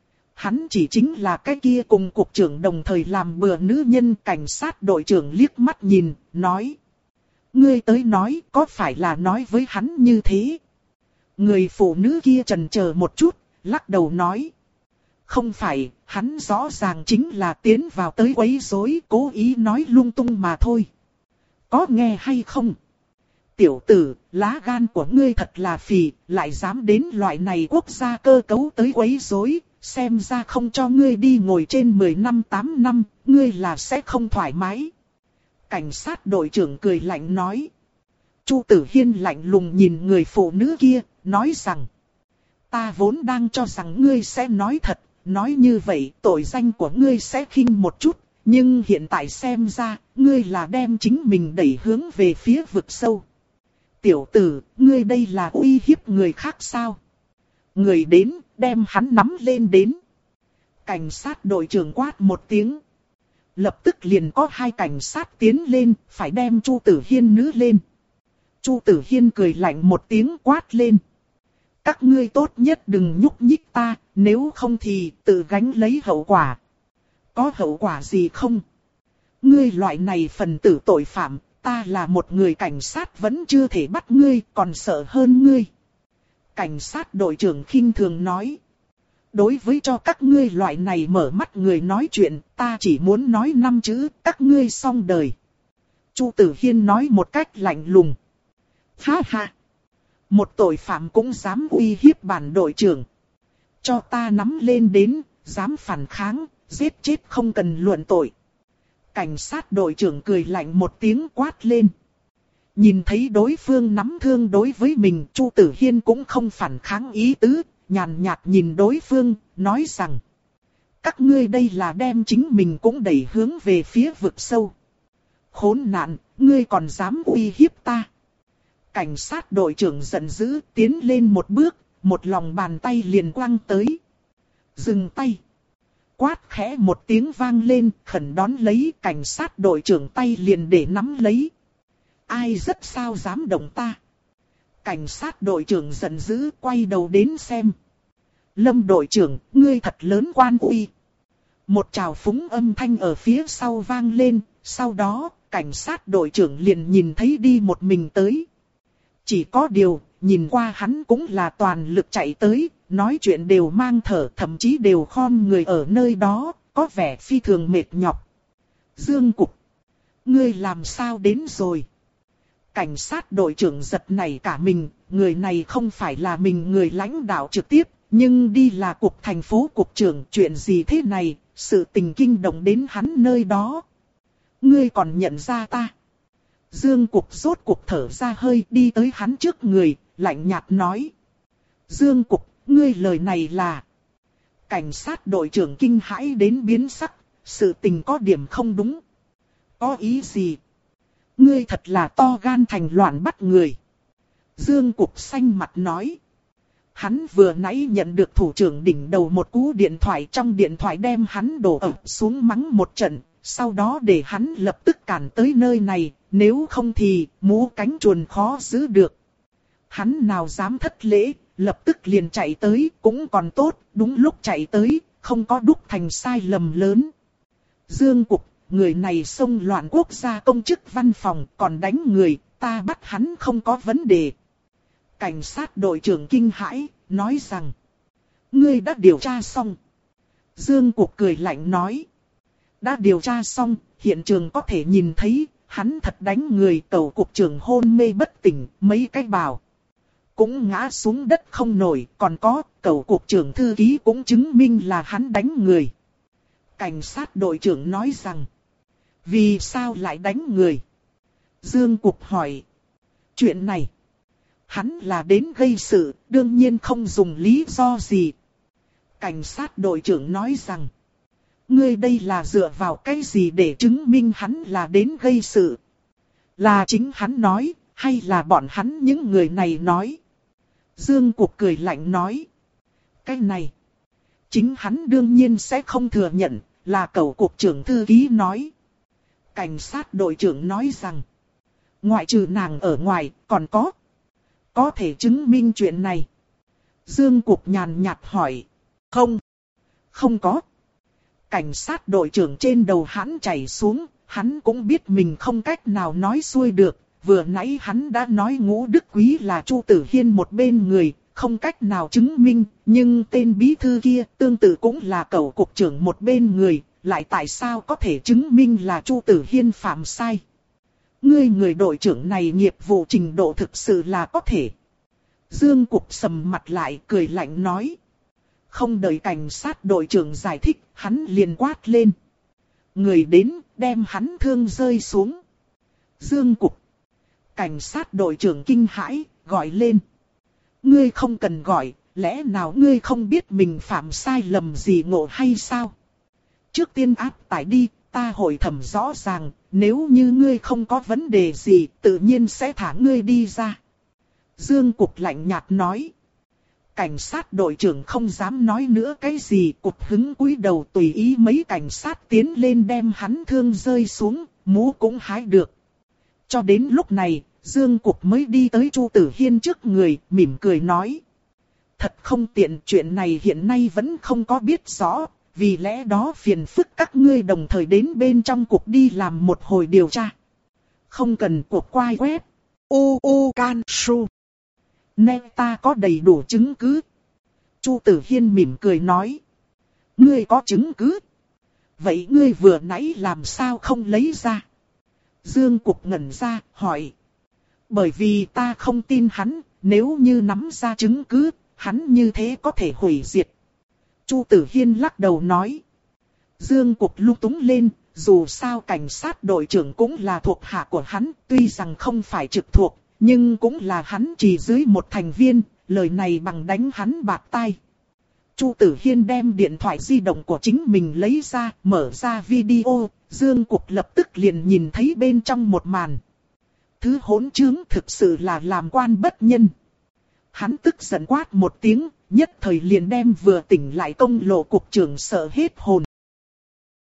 Hắn chỉ chính là cái kia cùng cục trưởng đồng thời làm bừa nữ nhân. Cảnh sát đội trưởng liếc mắt nhìn, nói. Ngươi tới nói có phải là nói với hắn như thế? Người phụ nữ kia chần chờ một chút, lắc đầu nói. Không phải, hắn rõ ràng chính là tiến vào tới quấy rối, cố ý nói lung tung mà thôi. Có nghe hay không? Tiểu tử, lá gan của ngươi thật là phì, lại dám đến loại này quốc gia cơ cấu tới quấy rối, xem ra không cho ngươi đi ngồi trên mười năm tám năm, ngươi là sẽ không thoải mái. Cảnh sát đội trưởng cười lạnh nói. Chu Tử Hiên lạnh lùng nhìn người phụ nữ kia, nói rằng. Ta vốn đang cho rằng ngươi sẽ nói thật, nói như vậy tội danh của ngươi sẽ khinh một chút, nhưng hiện tại xem ra, ngươi là đem chính mình đẩy hướng về phía vực sâu. Tiểu tử, ngươi đây là uy hiếp người khác sao? Người đến, đem hắn nắm lên đến. Cảnh sát đội trưởng quát một tiếng. Lập tức liền có hai cảnh sát tiến lên, phải đem Chu Tử Hiên nữ lên. Chu Tử Hiên cười lạnh một tiếng quát lên. Các ngươi tốt nhất đừng nhúc nhích ta, nếu không thì tự gánh lấy hậu quả. Có hậu quả gì không? Ngươi loại này phần tử tội phạm, ta là một người cảnh sát vẫn chưa thể bắt ngươi, còn sợ hơn ngươi. Cảnh sát đội trưởng khinh thường nói. Đối với cho các ngươi loại này mở mắt người nói chuyện, ta chỉ muốn nói năm chữ, các ngươi xong đời. Chu Tử Hiên nói một cách lạnh lùng. Ha ha! Một tội phạm cũng dám uy hiếp bản đội trưởng. Cho ta nắm lên đến, dám phản kháng, giết chết không cần luận tội. Cảnh sát đội trưởng cười lạnh một tiếng quát lên. Nhìn thấy đối phương nắm thương đối với mình, Chu Tử Hiên cũng không phản kháng ý tứ, nhàn nhạt nhìn đối phương, nói rằng. Các ngươi đây là đem chính mình cũng đẩy hướng về phía vực sâu. Khốn nạn, ngươi còn dám uy hiếp ta. Cảnh sát đội trưởng giận dữ tiến lên một bước, một lòng bàn tay liền quăng tới. Dừng tay. Quát khẽ một tiếng vang lên, khẩn đón lấy, cảnh sát đội trưởng tay liền để nắm lấy. Ai rất sao dám động ta. Cảnh sát đội trưởng giận dữ quay đầu đến xem. Lâm đội trưởng, ngươi thật lớn quan uy. Một trào phúng âm thanh ở phía sau vang lên, sau đó, cảnh sát đội trưởng liền nhìn thấy đi một mình tới. Chỉ có điều, nhìn qua hắn cũng là toàn lực chạy tới, nói chuyện đều mang thở, thậm chí đều khom người ở nơi đó, có vẻ phi thường mệt nhọc. Dương Cục, ngươi làm sao đến rồi? Cảnh sát đội trưởng giật nảy cả mình, người này không phải là mình người lãnh đạo trực tiếp, nhưng đi là cục thành phố cục trưởng, chuyện gì thế này, sự tình kinh động đến hắn nơi đó. Ngươi còn nhận ra ta? Dương Cục rốt cuộc thở ra hơi đi tới hắn trước người, lạnh nhạt nói. Dương Cục, ngươi lời này là... Cảnh sát đội trưởng kinh hãi đến biến sắc, sự tình có điểm không đúng. Có ý gì? Ngươi thật là to gan thành loạn bắt người. Dương Cục xanh mặt nói. Hắn vừa nãy nhận được thủ trưởng đỉnh đầu một cú điện thoại, trong điện thoại đem hắn đổ ập xuống mắng một trận, sau đó để hắn lập tức cản tới nơi này, nếu không thì mũ cánh chuồn khó giữ được. Hắn nào dám thất lễ, lập tức liền chạy tới, cũng còn tốt, đúng lúc chạy tới, không có đúc thành sai lầm lớn. Dương Cục, người này xông loạn quốc gia công chức văn phòng, còn đánh người, ta bắt hắn không có vấn đề. Cảnh sát đội trưởng kinh hãi, nói rằng, ngươi đã điều tra xong. Dương Cục cười lạnh nói, đã điều tra xong, hiện trường có thể nhìn thấy, hắn thật đánh người. Tàu cục trưởng hôn mê bất tỉnh, mấy cái bào cũng ngã xuống đất không nổi, còn có, cậu cục trưởng thư ký cũng chứng minh là hắn đánh người. Cảnh sát đội trưởng nói rằng, vì sao lại đánh người? Dương Cục hỏi, chuyện này, hắn là đến gây sự, đương nhiên không dùng lý do gì. Cảnh sát đội trưởng nói rằng, ngươi đây là dựa vào cái gì để chứng minh hắn là đến gây sự? Là chính hắn nói, hay là bọn hắn những người này nói? Dương Cục cười lạnh nói, cái này, chính hắn đương nhiên sẽ không thừa nhận, là cậu cục trưởng thư ký nói. Cảnh sát đội trưởng nói rằng, ngoại trừ nàng ở ngoài, còn có. Có thể chứng minh chuyện này. Dương Cục nhàn nhạt hỏi. Không. Không có. Cảnh sát đội trưởng trên đầu hắn chảy xuống, hắn cũng biết mình không cách nào nói xuôi được. Vừa nãy hắn đã nói Ngũ Đức Quý là Chu Tử Hiên một bên người, không cách nào chứng minh. Nhưng tên bí thư kia tương tự cũng là cậu cục trưởng một bên người, lại tại sao có thể chứng minh là Chu Tử Hiên phạm sai. Ngươi người đội trưởng này nghiệp vụ trình độ thực sự là có thể. Dương Cục sầm mặt lại cười lạnh nói. Không đợi cảnh sát đội trưởng giải thích, hắn liền quát lên. Người đến, đem hắn thương rơi xuống. Dương Cục. Cảnh sát đội trưởng kinh hãi, gọi lên. Ngươi không cần gọi, lẽ nào ngươi không biết mình phạm sai lầm gì ngộ hay sao? Trước tiên áp tải đi, ta hội thẩm rõ ràng, nếu như ngươi không có vấn đề gì, tự nhiên sẽ thả ngươi đi ra. Dương Cục lạnh nhạt nói. Cảnh sát đội trưởng không dám nói nữa cái gì, cục hứng cúi đầu tùy ý mấy cảnh sát tiến lên đem hắn thương rơi xuống, mũ cũng hái được. Cho đến lúc này, Dương Cục mới đi tới Chu Tử Hiên trước người, mỉm cười nói. Thật không tiện, chuyện này hiện nay vẫn không có biết rõ, vì lẽ đó phiền phức các ngươi đồng thời đến bên trong cục đi làm một hồi điều tra. Không cần cuộc quay web. U U Can Su. Nên ta có đầy đủ chứng cứ. Chu Tử Hiên mỉm cười nói. Ngươi có chứng cứ? Vậy ngươi vừa nãy làm sao không lấy ra? Dương Cục ngẩn ra, hỏi. Bởi vì ta không tin hắn, nếu như nắm ra chứng cứ, hắn như thế có thể hủy diệt. Chu Tử Hiên lắc đầu nói. Dương Cục lung túng lên, dù sao cảnh sát đội trưởng cũng là thuộc hạ của hắn, tuy rằng không phải trực thuộc, nhưng cũng là hắn chỉ dưới một thành viên, lời này bằng đánh hắn bạt tai. Chu Tử Hiên đem điện thoại di động của chính mình lấy ra, mở ra video, Dương Cục lập tức liền nhìn thấy bên trong một màn. Thứ hỗn trướng thực sự là làm quan bất nhân. Hắn tức giận quát một tiếng, nhất thời liền đem vừa tỉnh lại công lộ cục trưởng sợ hết hồn.